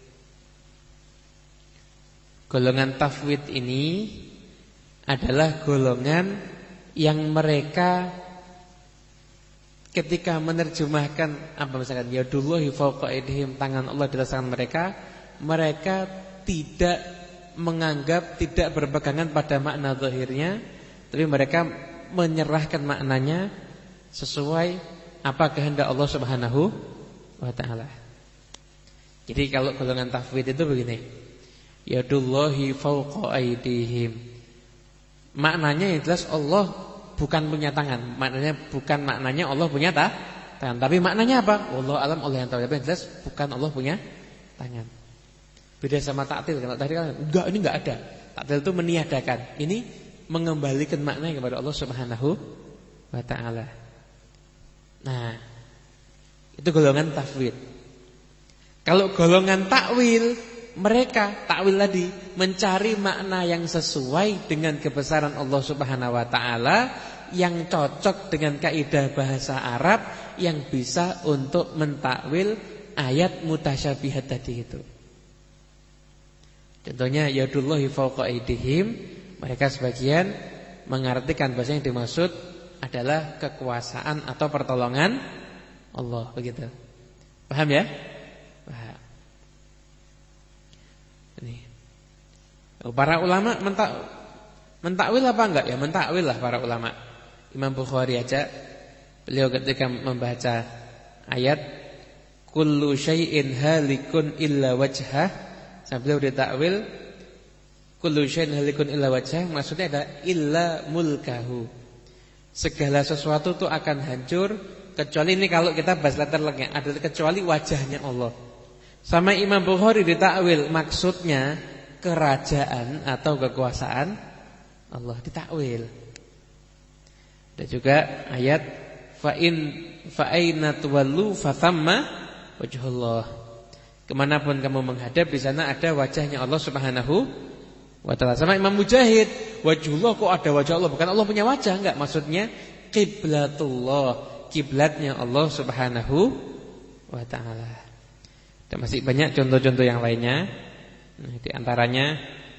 Golongan tafwid ini adalah golongan yang mereka ketika menerjemahkan apa misalkan yadullahi fawqa aydihim, tangan Allah di atas tangan mereka, mereka tidak menganggap, tidak berpegangan pada makna zahirnya, tapi mereka menyerahkan maknanya sesuai apa kehendak Allah Subhanahu wa taala. Jadi kalau golongan tafwid itu begini. Yadullahi fawqa aydihim. Maknanya yang jelas Allah bukan punya tangan. Maknanya bukan maknanya Allah punya ta, tangan. Tapi maknanya apa? Wallahu alam, Allah yang tahu. Tapi yang jelas bukan Allah punya tangan. Beda sama ta'til. Kalau tadi kan enggak, ini enggak ada. Ta'til itu meniadakan. Ini mengembalikan maknanya kepada Allah Subhanahu wa taala. Nah, itu golongan tafwid. Kalau golongan takwil, mereka takwil tadi mencari makna yang sesuai dengan kebesaran Allah Subhanahu wa taala, yang cocok dengan kaidah bahasa Arab, yang bisa untuk mentakwil ayat mutasyabihat tadi itu. Contohnya yadullahi fawqa aydihim, mereka sebagian mengartikan bahasa yang dimaksud adalah kekuasaan atau pertolongan Allah, begitu. Paham ya? Paham. Ini. Para ulama mentak mentakwil apa enggak? Ya mentakwil lah para ulama. Imam Bukhari aja, beliau ketika membaca ayat kullu syai'in halikun illa wajhah, sampai beliau ditakwil kullu syai'in halikun illa wajhah, maksudnya ada illa mulkahu. Segala sesuatu itu akan hancur kecuali, ini kalau kita bahas letter leknya, adalah kecuali wajahnya Allah. Sama Imam Bukhari ditakwil, maksudnya kerajaan atau kekuasaan Allah, ditakwil. Dan juga ayat fa in fa aina tuwallu fathamma wajhullah. Kemanapun kamu menghadap, di sana ada wajahnya Allah Subhanahu wa ta'ala. Sama Imam Mujahid, wajhullah, kok ada wajah Allah? Bukan Allah punya wajah, enggak. Maksudnya qiblatullah, kiblatnya Allah Subhanahu wa ta'ala. Dan masih banyak contoh-contoh yang lainnya. Nah, di antaranya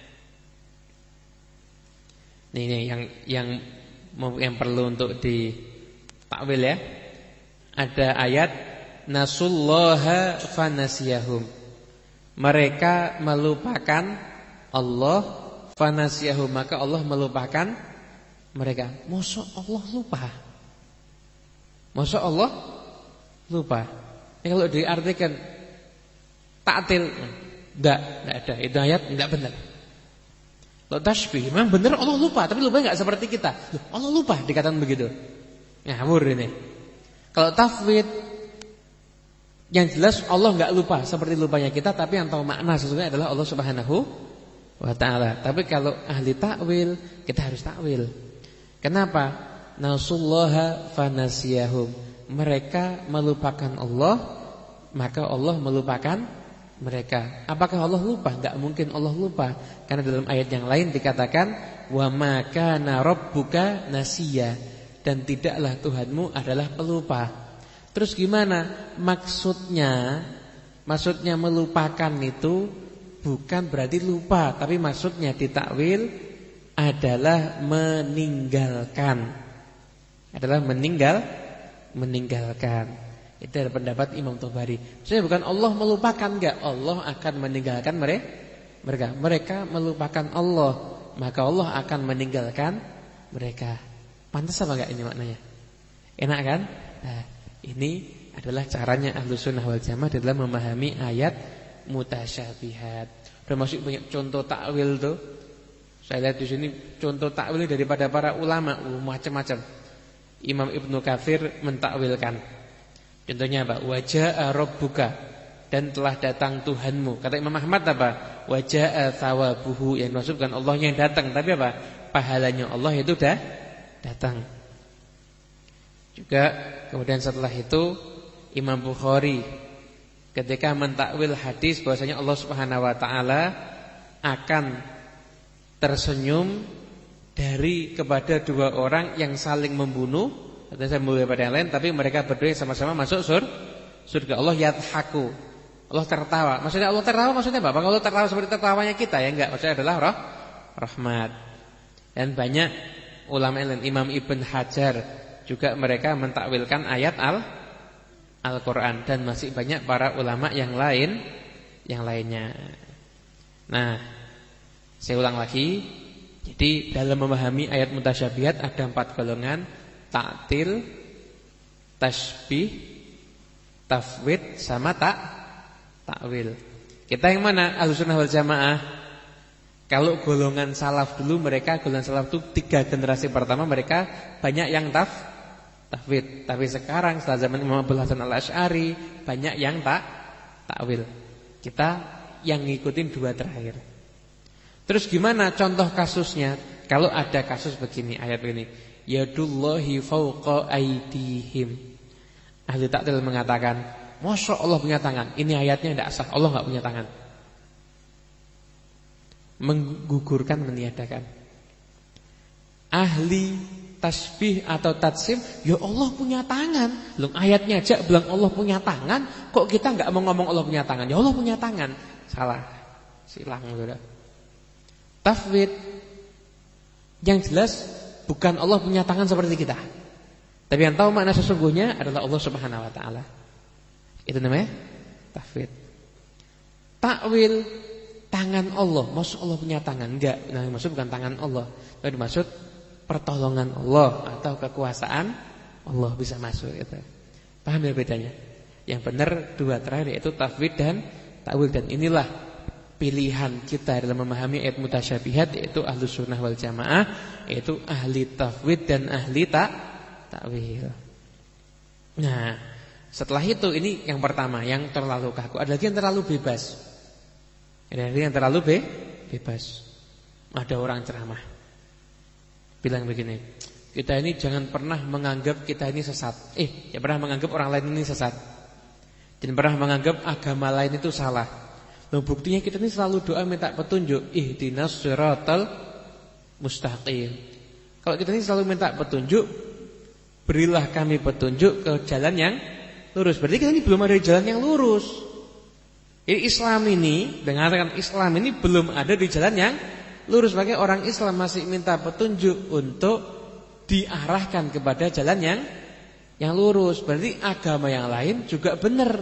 ini, ini yang yang yang perlu untuk ditakwil ya. Ada ayat nasullaha fanasiyahum. Mereka melupakan Allah, fanasiyahum, maka Allah melupakan mereka. Masa Allah lupa? Masa Allah lupa? Ya, kalau diartikan ta'til, enggak, enggak ada. Itu ayat enggak benar. Kalau tasbih, memang benar Allah lupa, tapi lupa enggak seperti kita. Loh, Allah lupa dikatakan begitu. Ngawur ini. Kalau tafwid, yang jelas Allah enggak lupa seperti lupanya kita, tapi yang tahu makna sesungguhnya adalah Allah Subhanahu wa ta'ala. Tapi kalau ahli takwil, kita harus takwil. Kenapa? Nasullaha fanasiyahum. Mereka melupakan Allah, maka Allah melupakan mereka. Apakah Allah lupa? Enggak mungkin Allah lupa. Karena dalam ayat yang lain dikatakan wa ma kana rabbuka nasiya, dan tidaklah Tuhanmu adalah pelupa. Terus gimana? Maksudnya maksudnya melupakan itu bukan berarti lupa, tapi maksudnya ditakwil adalah meninggalkan. Adalah meninggal meninggalkan. Itu adalah pendapat Imam Tabari. Maksudnya bukan Allah melupakan, enggak. Allah akan meninggalkan mereka. Mereka melupakan Allah, maka Allah akan meninggalkan mereka. Pantas apa enggak ini maknanya? Enak kan? Nah, ini adalah caranya Ahlus Sunnah wal Jamaah dalam memahami ayat mutasyabihat. Termasuk banyak contoh takwil tuh. Saya lihat di sini contoh takwil daripada para ulama, uh, macam-macam. Imam Ibnu Katsir mentakwilkan. Contohnya apa? Waja'a rabbuka, dan telah datang Tuhanmu. Kata Imam Ahmad apa? Waja'a thawabuhu, yang maksudkan Allahnya yang datang, tapi apa? Pahalanya Allah itu dah datang. Juga kemudian setelah itu Imam Bukhari ketika mentakwil hadis bahwasanya Allah Subhanahu wa taala akan tersenyum dari kepada dua orang yang saling membunuh. Atau saya mulai pada yang lain, tapi mereka berdua sama-sama masuk sur, surga. Allah yadhaku, Allah tertawa. Maksudnya Allah tertawa maksudnya apa? Kalau Allah tertawa seperti tertawanya kita ya enggak. Maksudnya adalah roh, rahmat. Dan banyak ulama lain, Imam Ibn Hajar juga mereka mentakwilkan ayat al Al-Quran. Dan masih banyak para ulama yang lain, yang lainnya. Nah, saya ulang lagi. Jadi dalam memahami ayat mutasyabihat ada empat golongan: ta'til, tasbih, tafwid, sama tak takwil. Kita yang mana? Ahlussunnah wal Jamaah. Kalau golongan salaf dulu, mereka golongan salaf itu tiga generasi pertama mereka banyak yang taf tafwid. Tapi sekarang setelah zaman Imam Abdul Hasan Al-Asy'ari banyak yang tak takwil. Kita yang ngikutin dua terakhir. Terus gimana contoh kasusnya? Kalau ada kasus begini, ayat begini, yadullahi fawqa aydihim. Ahli ta'til mengatakan, Masya Allah punya tangan. Ini ayatnya tidak sah, Allah tidak punya tangan. Menggugurkan, meniadakan. Ahli tasbih atau tatsim, ya Allah punya tangan. Belum ayatnya aja bilang Allah punya tangan, kok kita nggak mau ngomong Allah punya tangan? Ya Allah punya tangan. Salah. Silang sudah. Tafwid yang jelas bukan Allah punya tangan seperti kita. Tapi yang tahu makna sesungguhnya adalah Allah Subhanahu wa taala. Itu namanya tafwid. Takwil tangan Allah, maksud Allah punya tangan? Enggak, nah maksud bukan tangan Allah. Tapi dimaksud pertolongan Allah atau kekuasaan Allah, bisa masuk itu. Paham ya bedanya? Yang benar dua terakhir yaitu tafwid dan takwil, dan inilah pilihan kita dalam memahami ayat mutasyabihat, yaitu ahlus sunnah wal jamaah, yaitu ahli tafwid dan ahli tak takwil. Nah, setelah itu ini yang pertama, yang terlalu kaku. Ada lagi yang terlalu bebas. Ada lagi yang terlalu be bebas. Ada orang ceramah bilang begini, kita ini jangan pernah menganggap kita ini sesat. Eh, jangan pernah menganggap orang lain ini sesat. Jangan pernah menganggap agama lain itu salah. Loh, buktinya kita ini selalu doa minta petunjuk, ihdinas siratal mustaqim. Kalau kita ini selalu minta petunjuk, berilah kami petunjuk ke jalan yang lurus. Berarti kita ini belum ada di jalan yang lurus. Jadi Islam ini, dengarkan, Islam ini belum ada di jalan yang lurus. Makanya orang Islam masih minta petunjuk untuk diarahkan kepada jalan yang yang lurus. Berarti agama yang lain juga benar.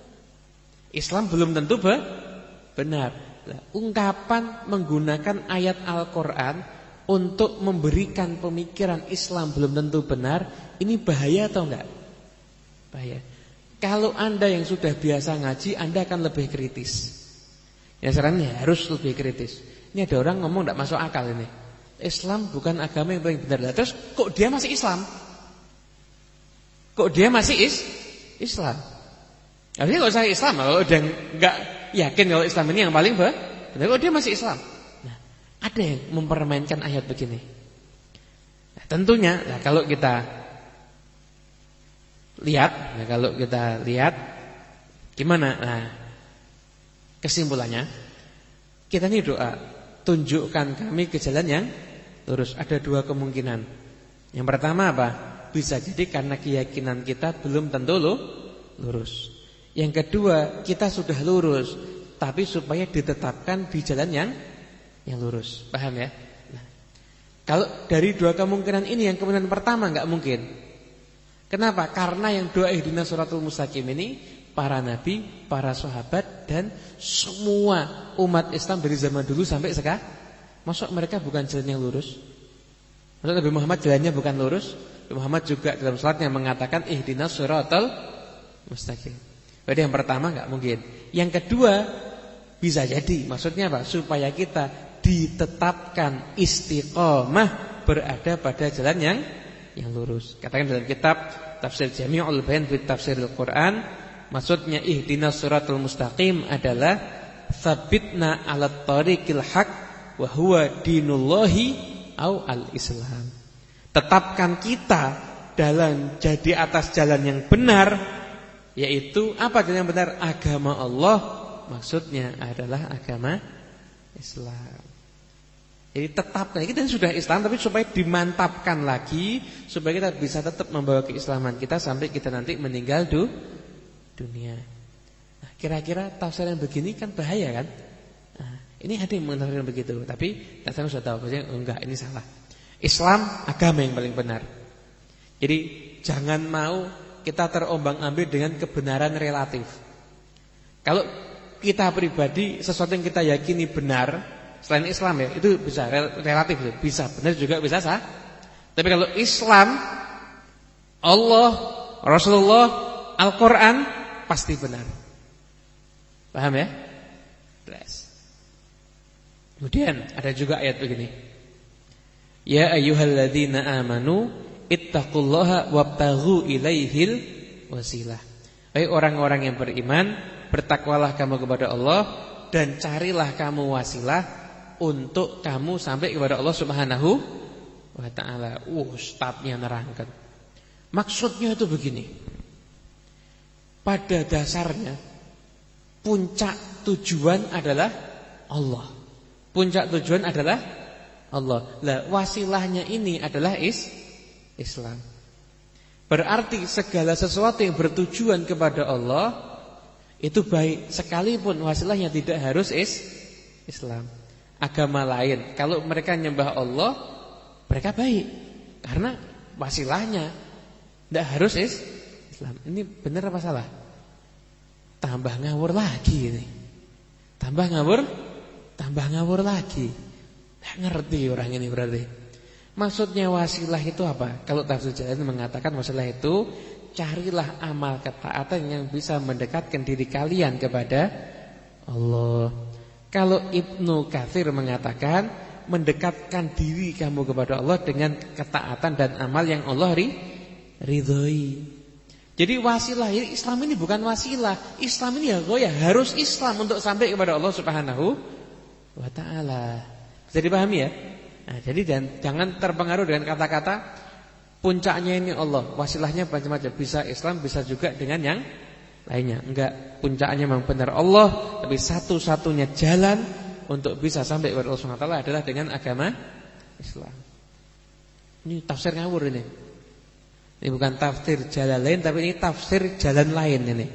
Islam belum tentu be benar. Nah, ungkapan menggunakan ayat Al-Quran untuk memberikan pemikiran Islam belum tentu benar, ini bahaya atau enggak? Bahaya. Kalau Anda yang sudah biasa ngaji, Anda akan lebih kritis. Ya sekarang ya harus lebih kritis. Ini ada orang ngomong tidak masuk akal ini. Islam bukan agama yang paling benar. Terus kok dia masih Islam? Kok dia masih is Islam? Artinya kalau saya Islam, kalau udah enggak yakin kalau Islam ini yang paling benar, kok dia masih Islam? Nah, ada yang mempermainkan ayat begini. Nah, tentunya, nah kalau kita lihat, nah kalau kita lihat gimana? Nah, kesimpulannya, kita ini doa, tunjukkan kami ke jalan yang lurus. Ada dua kemungkinan. Yang pertama apa? Bisa jadi karena keyakinan kita belum tentu lurus. Yang kedua, kita sudah lurus, tapi supaya ditetapkan di jalan yang yang lurus. Paham ya? Nah, kalau dari dua kemungkinan ini, yang kemungkinan pertama enggak mungkin. Kenapa? Karena yang doa ihdinas siratal mustaqim ini para nabi, para sahabat, dan semua umat Islam dari zaman dulu sampai sekarang, masuk mereka bukan jalan yang lurus? Maksud Nabi Muhammad jalannya bukan lurus? Nabi Muhammad juga dalam salatnya mengatakan ihdinas siratal mustaqim. Berarti yang pertama enggak mungkin. Yang kedua, bisa jadi maksudnya apa? Supaya kita ditetapkan istiqomah berada pada jalan yang yang lurus. Katakan dalam kitab Tafsir Jami'ul Bayan fi Tafsiril Quran, maksudnya ihdinas siratal mustaqim adalah tsabitna 'alat thariqil haq wa huwa dinullahi au al-islam. Tetapkan kita dalam jadi atas jalan yang benar, yaitu apa jalan yang benar? Agama Allah, maksudnya adalah agama Islam. Jadi tetapkan, kita sudah Islam tapi supaya dimantapkan lagi, supaya kita bisa tetap membawa keislaman kita sampai kita nanti meninggal du, dunia. Nah, kira-kira tafsir yang begini kan bahaya kan? Nah, ini ada yang menafsirkan begitu, tapi kita sudah tahu bahwa enggak, ini salah. Islam agama yang paling benar. Jadi jangan mau kita terombang-ambing dengan kebenaran relatif. Kalau kita pribadi sesuatu yang kita yakini benar selain Islam ya, itu bisa relatif, bisa benar juga bisa sah. Tapi kalau Islam, Allah, Rasulullah, Al-Quran pasti benar. Paham ya? Jelas. Kemudian ada juga ayat begini. Ya ayyuhalladzina amanu ittaqullaha wabtaghu ilaihil wasilah. Hai orang-orang yang beriman, bertakwalah kamu kepada Allah dan carilah kamu wasilah untuk kamu sampai kepada Allah Subhanahu wa taala. Uh, Ustadznya nerangkan. Maksudnya itu begini. pada dasarnya puncak tujuan adalah Allah. Puncak tujuan adalah Allah. Lah wasilahnya ini adalah is Islam. Berarti segala sesuatu yang bertujuan kepada Allah itu baik, sekalipun wasilahnya tidak harus is Islam. Agama lain kalau mereka nyembah Allah, mereka baik karena wasilahnya tidak harus is Islam. Ini benar apa salah? Tambah ngawur lagi ini. Tambah ngawur, tambah ngawur lagi. Nggak ngerti orang ini berarti. Maksudnya wasilah itu apa? Kalau tafsir Jalalain mengatakan wasilah itu carilah amal ketaatan yang bisa mendekatkan diri kalian kepada Allah. Kalau Ibnu Katsir mengatakan mendekatkan diri kamu kepada Allah dengan ketaatan dan amal yang Allah ri, ridhoi. Jadi wasilah ini, Islam ini bukan wasilah. Islam ini ya goya harus Islam untuk sampai kepada Allah Subhanahu wa taala. Bisa dipahami ya? Nah, jadi dan jangan terpengaruh dengan kata-kata puncaknya ini Allah, wasilahnya macam-macam. Bisa Islam, bisa juga dengan yang lainnya. Enggak, puncaknya memang benar Allah, tapi satu-satunya jalan untuk bisa sampai kepada Allah Subhanahu wa taala adalah dengan agama Islam. Ini tafsir ngawur ini. Ini bukan tafsir Jalalain, tapi ini tafsir jalan lain ini.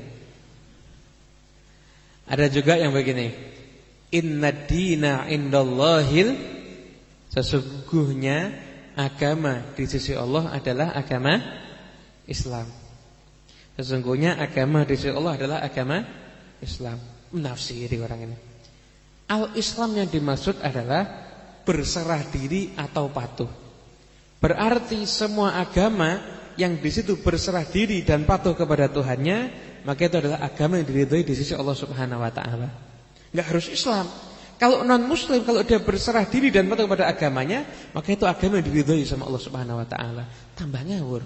Ada juga yang begini. Inna dina indallahil, sesungguhnya agama di sisi Allah adalah agama Islam. Sesungguhnya agama di sisi Allah adalah agama Islam. Menafsiri orang ini. Al-Islam yang dimaksud adalah berserah diri atau patuh. Berarti semua agama yang di situ berserah diri dan patuh kepada Tuhannya, maka itu adalah agama yang diridhoi di sisi Allah Subhanahu wa taala. Enggak harus Islam. Kalau non muslim, kalau dia berserah diri dan patuh kepada agamanya, maka itu agama yang diridhoi sama Allah Subhanahu wa taala. Tambah ngawur.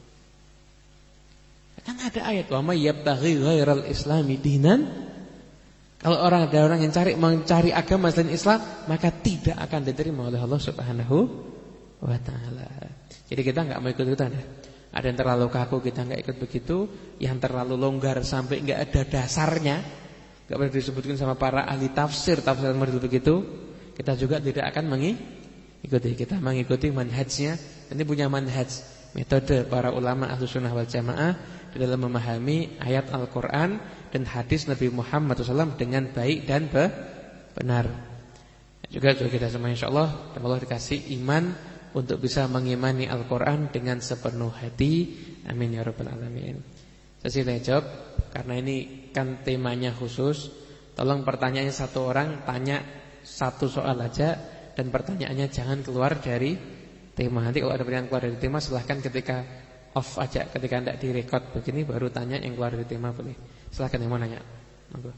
Kan ada ayat, wa may yabtaghi ghairal islami dinan. Kalau orang ada orang yang cari mencari agama selain Islam, maka tidak akan diterima oleh Allah Subhanahu wa taala. Jadi kita enggak mau ikut-ikutan ya. Ada yang terlalu kaku, kita enggak ikut begitu. Yang terlalu longgar sampai enggak ada dasarnya, enggak pernah disebutkan sama para ahli tafsir, tafsir model begitu, kita juga tidak akan mengikuti. Kita mengikuti manhajnya. Ini punya manhaj, metode para ulama Ahlussunnah wal Jamaah di dalam memahami ayat Al-Qur'an dan hadis Nabi Muhammad shallallahu alaihi wasallam dengan baik dan benar. Juga juga kita semua insyaallah Allah dikasih iman untuk bisa mengimani Al-Qur'an dengan sepenuh hati. Amin ya rabbal alamin. Saya sih jawab karena ini kan temanya khusus. Tolong pertanyaannya satu orang tanya satu soal aja, dan pertanyaannya jangan keluar dari tema. Nanti kalau ada pertanyaan keluar dari tema silahkan ketika off aja, ketika tidak direkod begini baru tanya yang keluar dari tema boleh. Silahkan yang mau nanya. Monggo.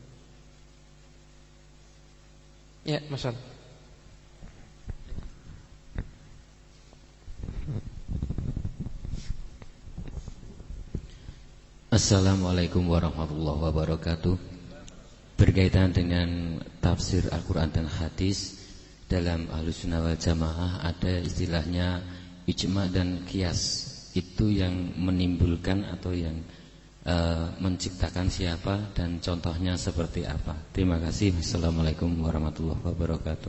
Ya, Mas Al. Assalamualaikum warahmatullahi wabarakatuh. Berkaitan dengan tafsir Al-Quran dan hadis, dalam Ahlussunnah wal Jamaah ada istilahnya ijma' dan qiyas. Itu yang menimbulkan atau yang uh, menciptakan siapa dan contohnya seperti apa. Terima kasih. Assalamualaikum warahmatullahi wabarakatuh.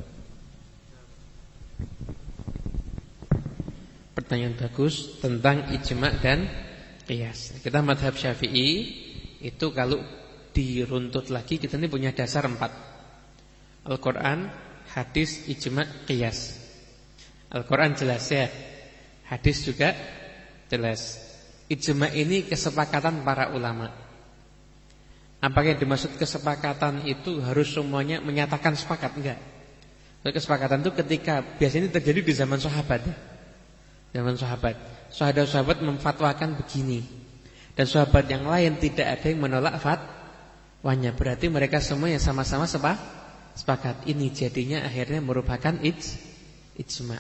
Pertanyaan bagus tentang ijma' dan qiyas. Kita mazhab Syafi'i itu kalau diruntut lagi kita ini punya dasar empat. Al-Quran, hadis, ijma', qiyas. Al-Quran jelas ya, hadis juga jelas. Ijma' ini kesepakatan para ulama. Apakah yang dimaksud kesepakatan itu harus semuanya menyatakan sepakat? Enggak. Kesepakatan itu ketika biasanya terjadi di zaman sahabat ya. Zaman sahabat, sahabat-sahabat memfatwakan begini, dan sahabat yang lain tidak ada yang menolak fatwanya. Berarti mereka semua yang sama-sama sepa, sepakat. Ini jadinya akhirnya merupakan ij, ijma'.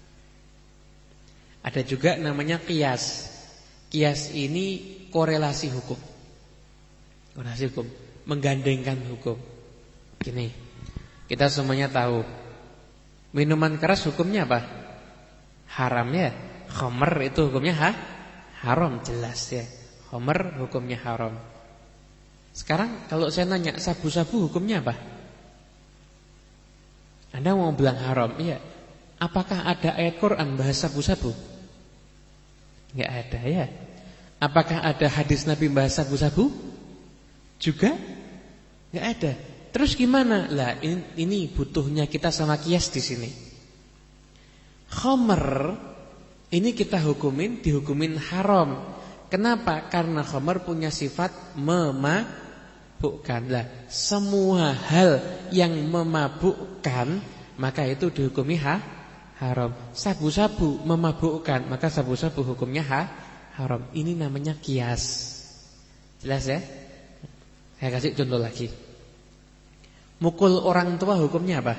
Ada juga namanya qiyas. Qiyas ini korelasi hukum. Korelasi hukum, menggandengkan hukum. Gini, kita semuanya tahu minuman keras hukumnya apa? Haram ya. Khamr itu hukumnya ha? Haram, jelas ya. Khamr hukumnya haram. Sekarang kalau saya nanya sabu-sabu hukumnya apa? Anda mau bilang haram, iya. Apakah ada ayat Quran bahas sabu-sabu? Enggak ada ya. Apakah ada hadis Nabi bahas sabu-sabu? Juga enggak ada. Terus gimana? Lah ini, ini butuhnya kita sama kias di sini. Khamr ini kita hukumin, dihukumin haram. Kenapa? Karena khamr punya sifat memabukkan. Lah, semua hal yang memabukkan maka itu dihukumi ha, haram. Sabu-sabu memabukkan, maka sabu-sabu hukumnya ha, haram. Ini namanya kias. Jelas ya? Saya kasih contoh lagi. Mukul orang tua hukumnya apa?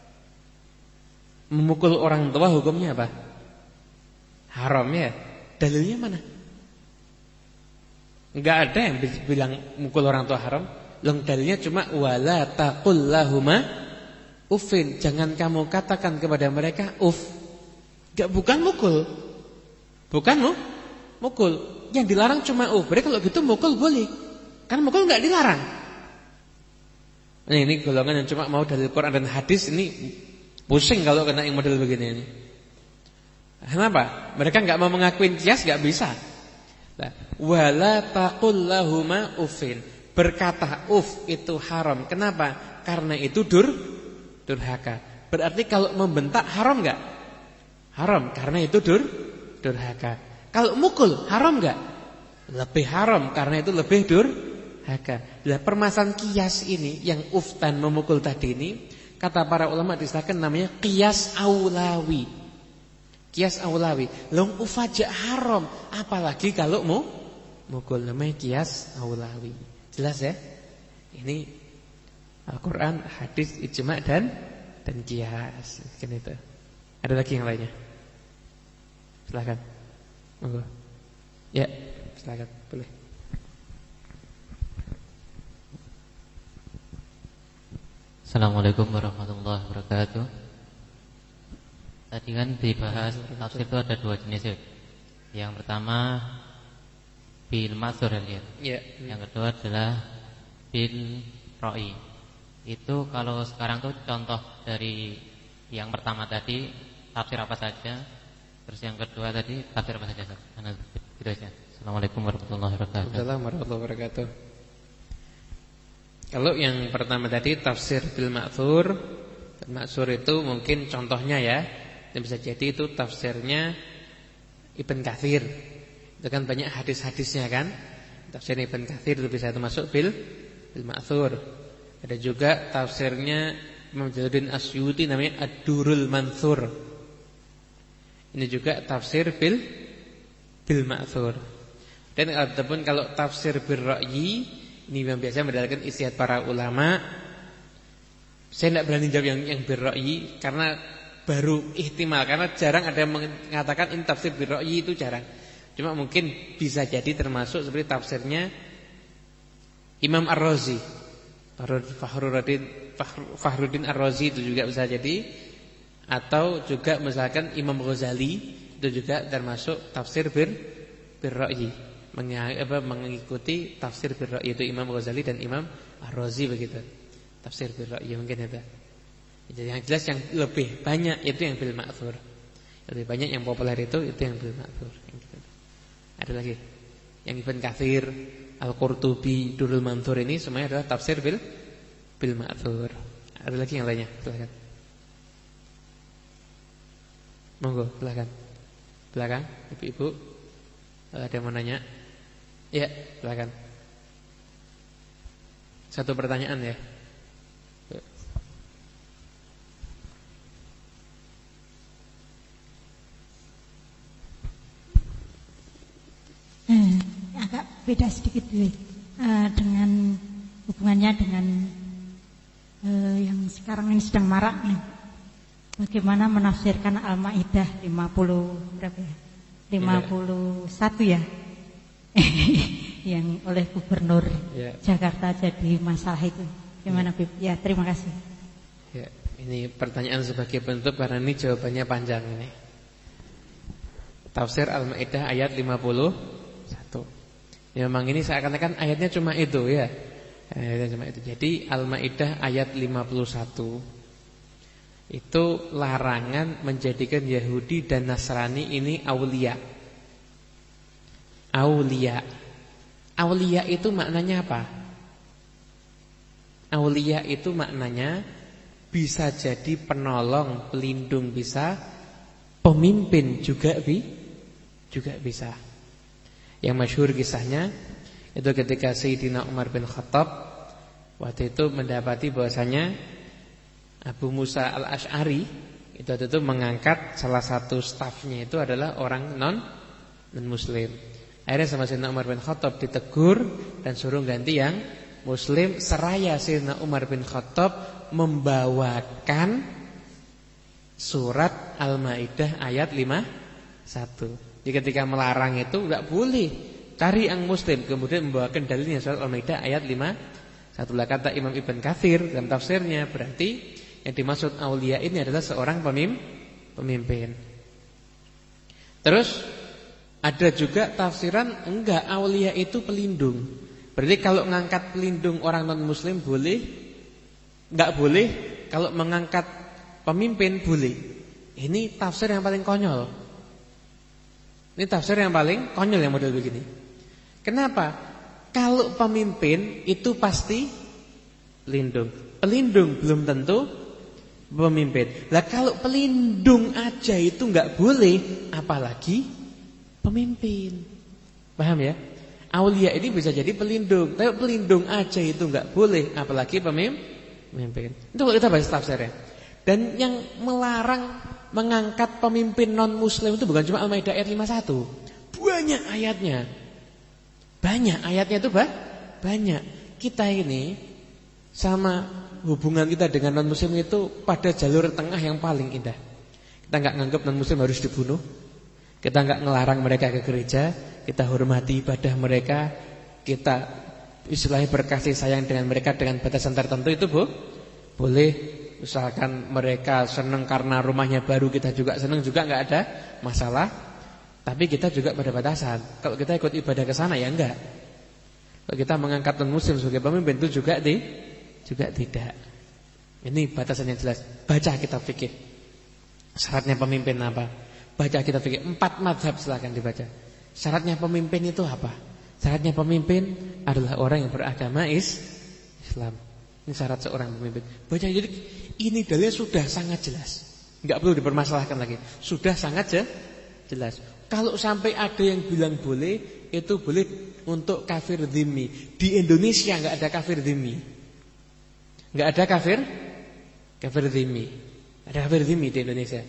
Memukul orang tua hukumnya apa? Haram ya. Dalilnya mana? Enggak ada yang bilang mukul orang tua haram. Long dalilnya cuma wala taqul lahuma uffin. Jangan kamu katakan kepada mereka uff. Enggak, bukan mukul. Bukan mu, mukul. Yang dilarang cuma uff. Berarti kalau gitu mukul boleh. Kan mukul enggak dilarang. Nah, ini golongan yang cuma mau dalil Quran dan hadis ini pusing kalau kena yang model begini ini. Kenapa? Mereka enggak mau mengakuin kias, enggak bisa. Nah, wala taqul lahuma uffin. Berkata uff itu haram. Kenapa? Karena itu dur durhaka. Berarti kalau membentak haram enggak? Haram karena itu dur durhaka. Kalau mukul haram enggak? Lebih haram karena itu lebih durhaka. Lah permasalahan kias ini yang uff dan memukul tadi ini, kata para ulama disahkan namanya qiyas aulawi. Qiyas aulawi. Long uff aja haram, apalagi kalau mau mukul, namanya qiyas aulawi. Jelas ya? Ini Al-Qur'an, hadis, ijma' dan dan qiyas. Kan itu. Ada lagi yang lainnya? Silakan. Monggo. Ya, silakan, boleh. Assalamualaikum warahmatullahi wabarakatuh. Tadi kan dibahas tafsir itu ada dua jenis ya. Yang pertama bil ma'thur ya. Ya. Yang kedua adalah bil ra'i. Itu kalau sekarang tuh contoh dari yang pertama tadi tafsir apa saja. Terus yang kedua tadi tafsir apa saja. Karena gitu aja. Assalamualaikum warahmatullahi wabarakatuh. Assalamualaikum warahmatullahi wabarakatuh. Kalau yang pertama tadi tafsir bil ma'thur, ma'thur itu mungkin contohnya ya, dan bisa jadi itu tafsirnya Ibn Katsir. Itu kan banyak hadis-hadisnya kan. Tafsir Ibn Katsir itu bisa termasuk bil bil ma'thur. Ada juga tafsirnya Imam Jalaluddin Asyuti namanya Ad-Durrul Manthur. Ini juga tafsir bil bil ma'thur. Dan ataupun kalau tafsir bil ra'yi, ini yang biasa mendalilkan ijtihad para ulama. Saya tidak berani jawab yang yang birra'yi karena baru ihtimal, karena jarang ada yang mengatakan ini tafsir birra'yi, itu jarang. Cuma mungkin bisa jadi termasuk seperti tafsirnya Imam Ar-Razi, Fakhruddin Fakhruddin Ar-Razi itu juga bisa jadi. Atau juga misalkan Imam Ghazali itu juga termasuk tafsir bir birra'yi, mengikuti tafsir birra'yi, itu Imam Ghazali dan Imam Ar-Razi begitu. Tafsir birra'yi mungkin itu. Jadi yang jelas yang lebih banyak itu yang bil ma'thur. Lebih banyak yang populer itu itu yang bil ma'thur. Ada lagi yang Ibn Katsir, Al-Qurtubi, Durrul Manthur, ini semuanya adalah tafsir bil bil ma'thur. Ada lagi yang lainnya? Silakan. Monggo, silakan. Belakang, ibu-ibu. Ada yang mau nanya? Ya, silakan. Satu pertanyaan ya. Eh, agak beda sedikit dulu uh, dengan hubungannya dengan uh, yang sekarang ini sedang marak nih. Bagaimana menafsirkan Al-Maidah lima puluh berapa ya? lima puluh satu ya. Yang oleh Gubernur ya. Jakarta jadi masalah itu. Gimana Bib? Ya, terima kasih. Ya, ini pertanyaan sebagai penutup karena ini jawabannya panjang ini. Tafsir Al-Maidah ayat lima puluh satu. Ya, memang ini seakan-akan ayatnya cuma itu ya. Jadi Al-Maidah ayat lima puluh satu itu larangan menjadikan Yahudi dan Nasrani ini aulia. Aulia. Aulia itu maknanya apa? Aulia itu maknanya bisa jadi penolong, pelindung bisa, pemimpin juga bi, juga bisa. Yang masyhur kisahnya itu ketika Sayyidina Umar bin Khattab waktu itu mendapati bahwasanya Abu Musa al-Asy'ari itu waktu itu mengangkat salah satu stafnya itu adalah orang non non muslim. Akhirnya sama Sayyidina Umar bin Khattab ditegur dan suruh ganti yang muslim, seraya Sayyidina Umar bin Khattab membawakan surat Al-Maidah ayat lima puluh satu. Jadi ketika melarang itu enggak boleh cari yang muslim, kemudian membawakan dalilnya surat Al-Maidah ayat lima puluh satu. Lah kata Imam Ibn Katsir dalam tafsirnya, berarti yang dimaksud aulia ini adalah seorang pemimpin. Terus ada juga tafsiran enggak, aulia itu pelindung. Berarti kalau mengangkat pelindung orang non muslim boleh, enggak boleh kalau mengangkat pemimpin boleh. Ini tafsir yang paling konyol. Ini tafsir yang paling konyol yang model begini. Kenapa? Kalau pemimpin itu pasti pelindung. Pelindung belum tentu pemimpin. Lah kalau pelindung aja itu enggak boleh, apalagi pemimpin. Paham ya? Aulia ini bisa jadi pelindung, tapi pelindung aja itu enggak boleh, apalagi pemimpin. Itu kalau kita bahas tafsirnya. Dan yang melarang mengangkat pemimpin non muslim itu bukan cuma Al-Maidah ayat lima puluh satu. Banyak ayatnya. Banyak ayatnya itu bah, banyak. Kita ini sama hubungan kita dengan non muslim itu pada jalur tengah yang paling indah. Kita enggak nganggap non muslim harus dibunuh. Kita enggak ngelarang mereka ke gereja, kita hormati ibadah mereka, kita istilahnya berkasih sayang dengan mereka dengan batasan tertentu itu bu, boleh. Misalkan mereka senang karena rumahnya baru, kita juga senang juga, enggak ada masalah. Tapi kita juga pada batasan. Kalau kita ikut ibadah ke sana ya enggak. Kalau kita mengangkat non muslim sebagai pemimpin itu juga di, juga tidak. Ini batasan yang jelas. Baca kitab fikih. Syaratnya pemimpin apa? Baca kitab fikih. Empat mazhab silakan dibaca. Syaratnya pemimpin itu apa? Syaratnya pemimpin adalah orang yang beragama is Islam. Ini syarat seorang pemimpin. Baca, jadi ini dalilnya sudah sangat jelas. Enggak perlu dipermasalahkan lagi. Sudah sangat je, jelas. Kalau sampai ada yang bilang boleh, itu boleh untuk kafir dhimmi. Di Indonesia enggak ada kafir dhimmi. Enggak ada kafir kafir dhimmi. Ada kafir dhimmi di Indonesia?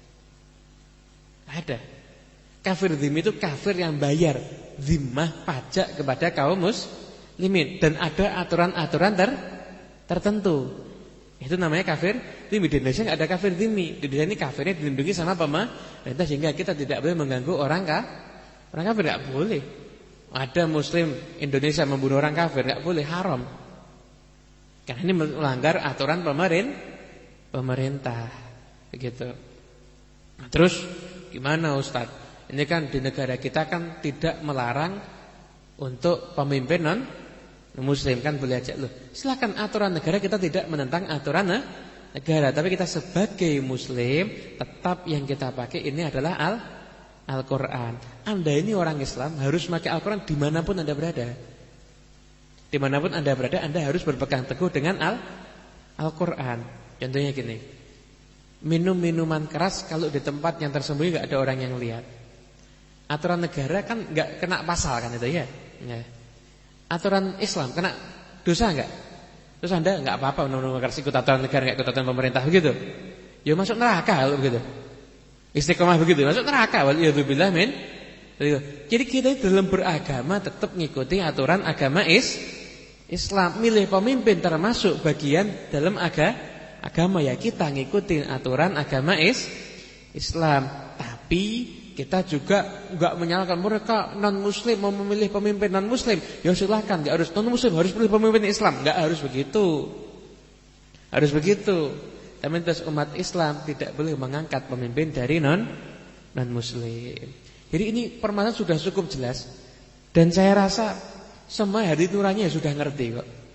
Ada. Kafir dhimmi itu kafir yang bayar dhimmah pajak kepada kaum muslimin, dan ada aturan-aturan ter tertentu. Itu namanya kafir dhimmi. Di Indonesia enggak ada kafir dhimmi. Di Indonesia ini kafirnya dilindungi sama pemerintah, sehingga kita tidak boleh mengganggu orang kah? Orang kafir enggak boleh. Ada muslim Indonesia membunuh orang kafir enggak boleh, haram. Karena ini melanggar aturan pemerintah. Pemerintah. Begitu. Nah, terus gimana Ustaz? Ini kan di negara kita kan tidak melarang untuk pemimpin non muslim, kan boleh aja loh. Silakan, aturan negara kita tidak menentang aturan negara, tapi kita sebagai muslim tetap yang kita pakai ini adalah Al Al-Qur'an. Anda ini orang Islam harus pakai Al-Qur'an dimanapun Anda berada. Dimanapun Anda berada, Anda harus berpegang teguh dengan Al Al-Qur'an. Contohnya gini. Minum minuman keras kalau di tempat yang tersembunyi enggak ada orang yang lihat. Aturan negara kan enggak kena pasal kan itu ya. Ya. Aturan Islam kena dosa enggak? Terus Anda enggak apa-apa minum keras, ikut aturan negara, enggak ikut aturan pemerintah begitu. Ya masuk neraka kalau begitu. Istiqomah begitu, masuk neraka. Waliyadzubillah min. Jadi kita dalam beragama tetap mengikuti aturan agama is Islam. Milih pemimpin termasuk bagian dalam aga, agama ya, kita ngikutin aturan agama is Islam. Tapi kita juga enggak menyalahkan mereka non muslim mau memilih pemimpin non muslim. Ya silakan, enggak harus non muslim harus pilih pemimpin Islam, enggak harus begitu. Harus begitu. Tapi terus umat Islam tidak boleh mengangkat pemimpin dari non non muslim. Jadi ini permasalahan sudah cukup jelas, dan saya rasa semua hati nurani sudah ngerti kok.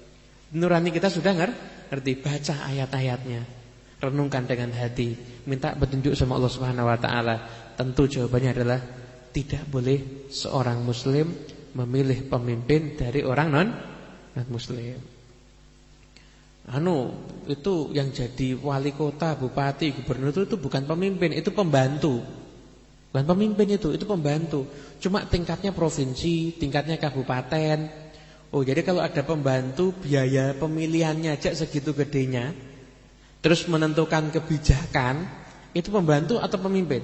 Nurani kita sudah ngerti, baca ayat-ayatnya, renungkan dengan hati, minta petunjuk sama Allah Subhanahu wa taala. Tentu jawabannya adalah tidak boleh seorang muslim memilih pemimpin dari orang non non muslim. Anu, itu yang jadi wali kota, bupati, gubernur itu, itu bukan pemimpin, itu pembantu. Bukan pemimpin itu, itu pembantu. Cuma tingkatnya provinsi, tingkatnya kabupaten. Oh, jadi kalau ada pembantu, biaya pemilihannya aja segitu gedenya, terus menentukan kebijakan, itu pembantu atau pemimpin?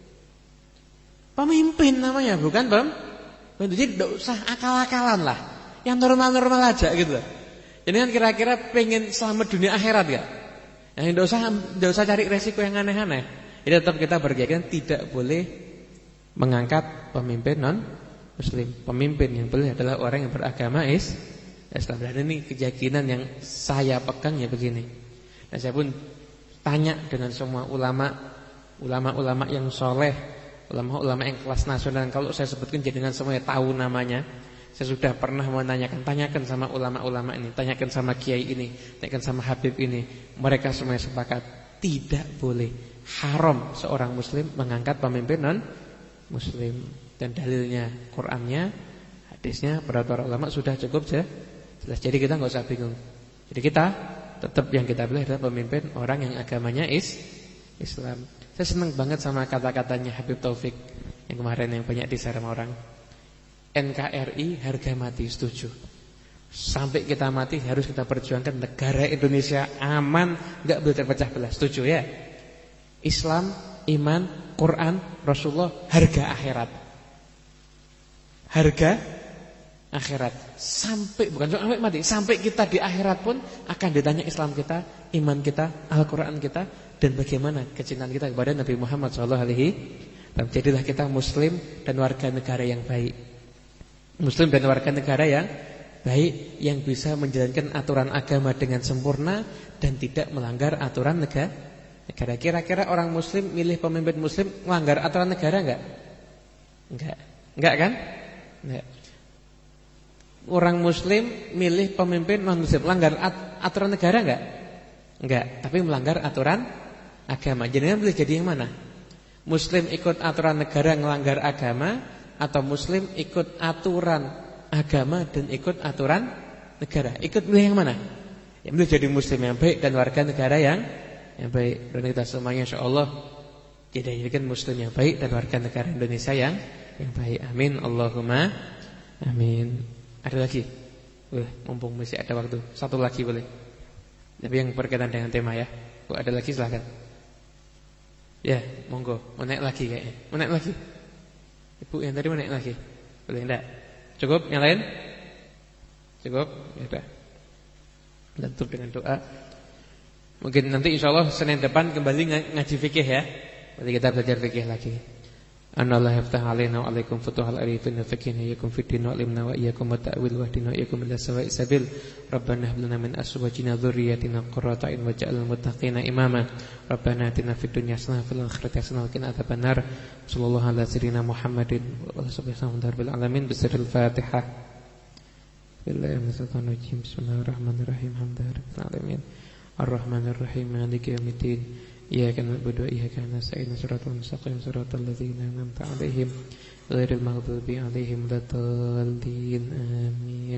Pemimpin namanya, bukan pem? Jadi tidak usah akal-akalan lah, yang normal-normal aja gitu. Jadi kan kira-kira pengen selamat dunia akhirat gak? Yang tidak usah, tidak usah cari resiko yang aneh-aneh. Jadi tetap kita berkeyakinan tidak boleh mengangkat pemimpin non muslim. Pemimpin yang boleh adalah orang yang beragama is Islam. Dan ini keyakinan yang saya pegang ya begini. Dan saya pun tanya dengan semua ulama, ulama-ulama yang soleh, ulama-ulama yang kelas nasional. Kalau saya sebutkan jadi dengan semuanya tahu namanya. Saya sudah pernah menanyakan, tanyakan sama ulama-ulama ini, tanyakan sama kiai ini, tanyakan sama habib ini. Mereka semuanya sepakat tidak boleh, haram seorang muslim mengangkat pemimpin non muslim. Dan dalilnya Qur'annya, hadisnya, peraturan ulama sudah cukup jelas. Jadi kita nggak usah bingung. Jadi kita tetap yang kita pilih adalah pemimpin orang yang agamanya is Islam. Saya senang banget sama kata-katanya Habib Taufik yang kemarin yang banyak di-share sama orang. N K R I harga mati, setuju. Sampai kita mati harus kita perjuangkan negara Indonesia aman, enggak boleh terpecah belah, setuju ya. Islam, iman, Quran, Rasulullah, harga akhirat. Harga akhirat. Sampai bukan sampai mati, sampai kita di akhirat pun akan ditanya Islam kita, iman kita, Al-Quran kita, dan bagaimana kecintaan kita kepada Nabi Muhammad shallallahu alaihi wasallam. Jadilah kita muslim dan warga negara yang baik. Muslim dan warga negara yang baik, yang bisa menjalankan aturan agama dengan sempurna dan tidak melanggar aturan negara. Kira-kira orang muslim milih pemimpin muslim melanggar aturan negara enggak? Enggak. Enggak kan? Enggak. Orang muslim milih pemimpin non muslim melanggar aturan negara enggak? Enggak, tapi melanggar aturan agama. Jadi boleh jadi yang mana? Muslim ikut aturan negara melanggar agama, atau muslim ikut aturan agama dan ikut aturan negara? Ikut pilih yang mana? Yang boleh jadi muslim yang baik dan warga negara yang yang baik. Dan kita semuanya insyaallah dijadikan muslim yang baik dan warga negara Indonesia yang yang baik. Amin Allahumma amin. Ada lagi? Boleh, mumpung masih ada waktu. Satu lagi boleh. Tapi yang berkaitan dengan tema ya. Kalau ada lagi silakan. Ya, monggo. Mau naik lagi kayaknya. Mau naik lagi. Ibu yang tadi mau naik lagi. Boleh enggak? Cukup? Yang lain? Cukup? Ya udah. Dan tutup dengan doa. Mungkin nanti insyaallah Senin depan kembali ngaji fikih ya. Nanti kita belajar fikih lagi. Anallahu yaftah alaina wa alaikum futuhal arifin wa fakihna yakum fiddin wa alimna wa iyyakum wa ta'wil wa hdina wa iyyakum ila sawa'i sabil. Rabbana hab lana min azwajina dzurriyyatina qurrata a'yun waj'alna muttaqina imama. Rabbana atina fid dunya hasanah wa fil akhirati hasanah wa qina adzabannar. Sallallahu ala sayyidina Muhammadin wa ala sahbihi rabbil alamin bisirril Fatihah. Bismillahirrahmanirrahim. Bismillahirrahmanirrahim. Alhamdulillahirabbil alamin. Arrahmanir rahim. Maliki yaumiddin. Iyyaka na'budu wa iyyaka nasta'in. Shiratal mustaqim shiratal ladzina an'amta 'alaihim ghairil maghdubi 'alaihim waladdallin. Amin.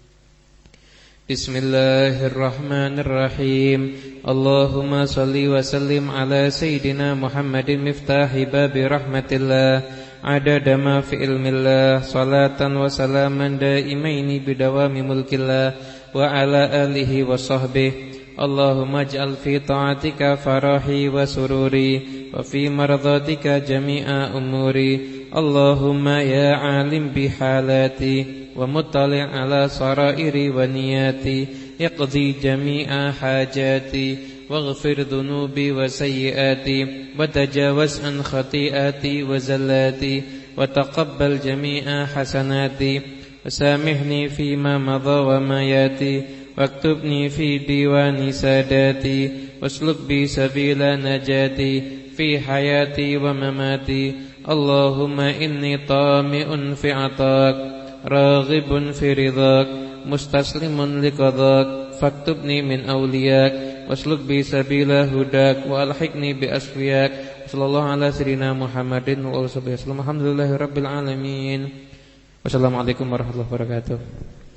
Bismillahirrahmanirrahim. Allahumma shalli wa sallim ala sayyidina Muhammadin miftahi babi rahmatillah adada ma fi ilmillah salatan wa salaman daimaini bidawami mulkillah wa ala alihi wa sahbihi. Allahumma ij'al fi ta'atika farahi wa sururi wa fi maradatika jami'a umuri. Allahumma ya alim bihalati wa muttali' ala sarairi wa niyati iqdi jami'a hajati waghfir dhunubi wa sayyiati wa tajawaz an khati'ati wa zallati wa taqabbal jami'a hasanati wa samihni fima madha wa ma yati waktubni fi diwani sadati wasluk bi sabila najati fi hayati wa mamati. Allahumma inni tami'un fi atak raghibun fi ridhak mustaslimun liqadak faktubni min awliyak wasluk bi sabila hudak wa alhiqni bi asfiyak. Sallallahu ala sayyidina Muhammadin wa alihi wasallam. Alhamdulillahirabbil alamin. Wassalamualaikum warahmatullahi wabarakatuh.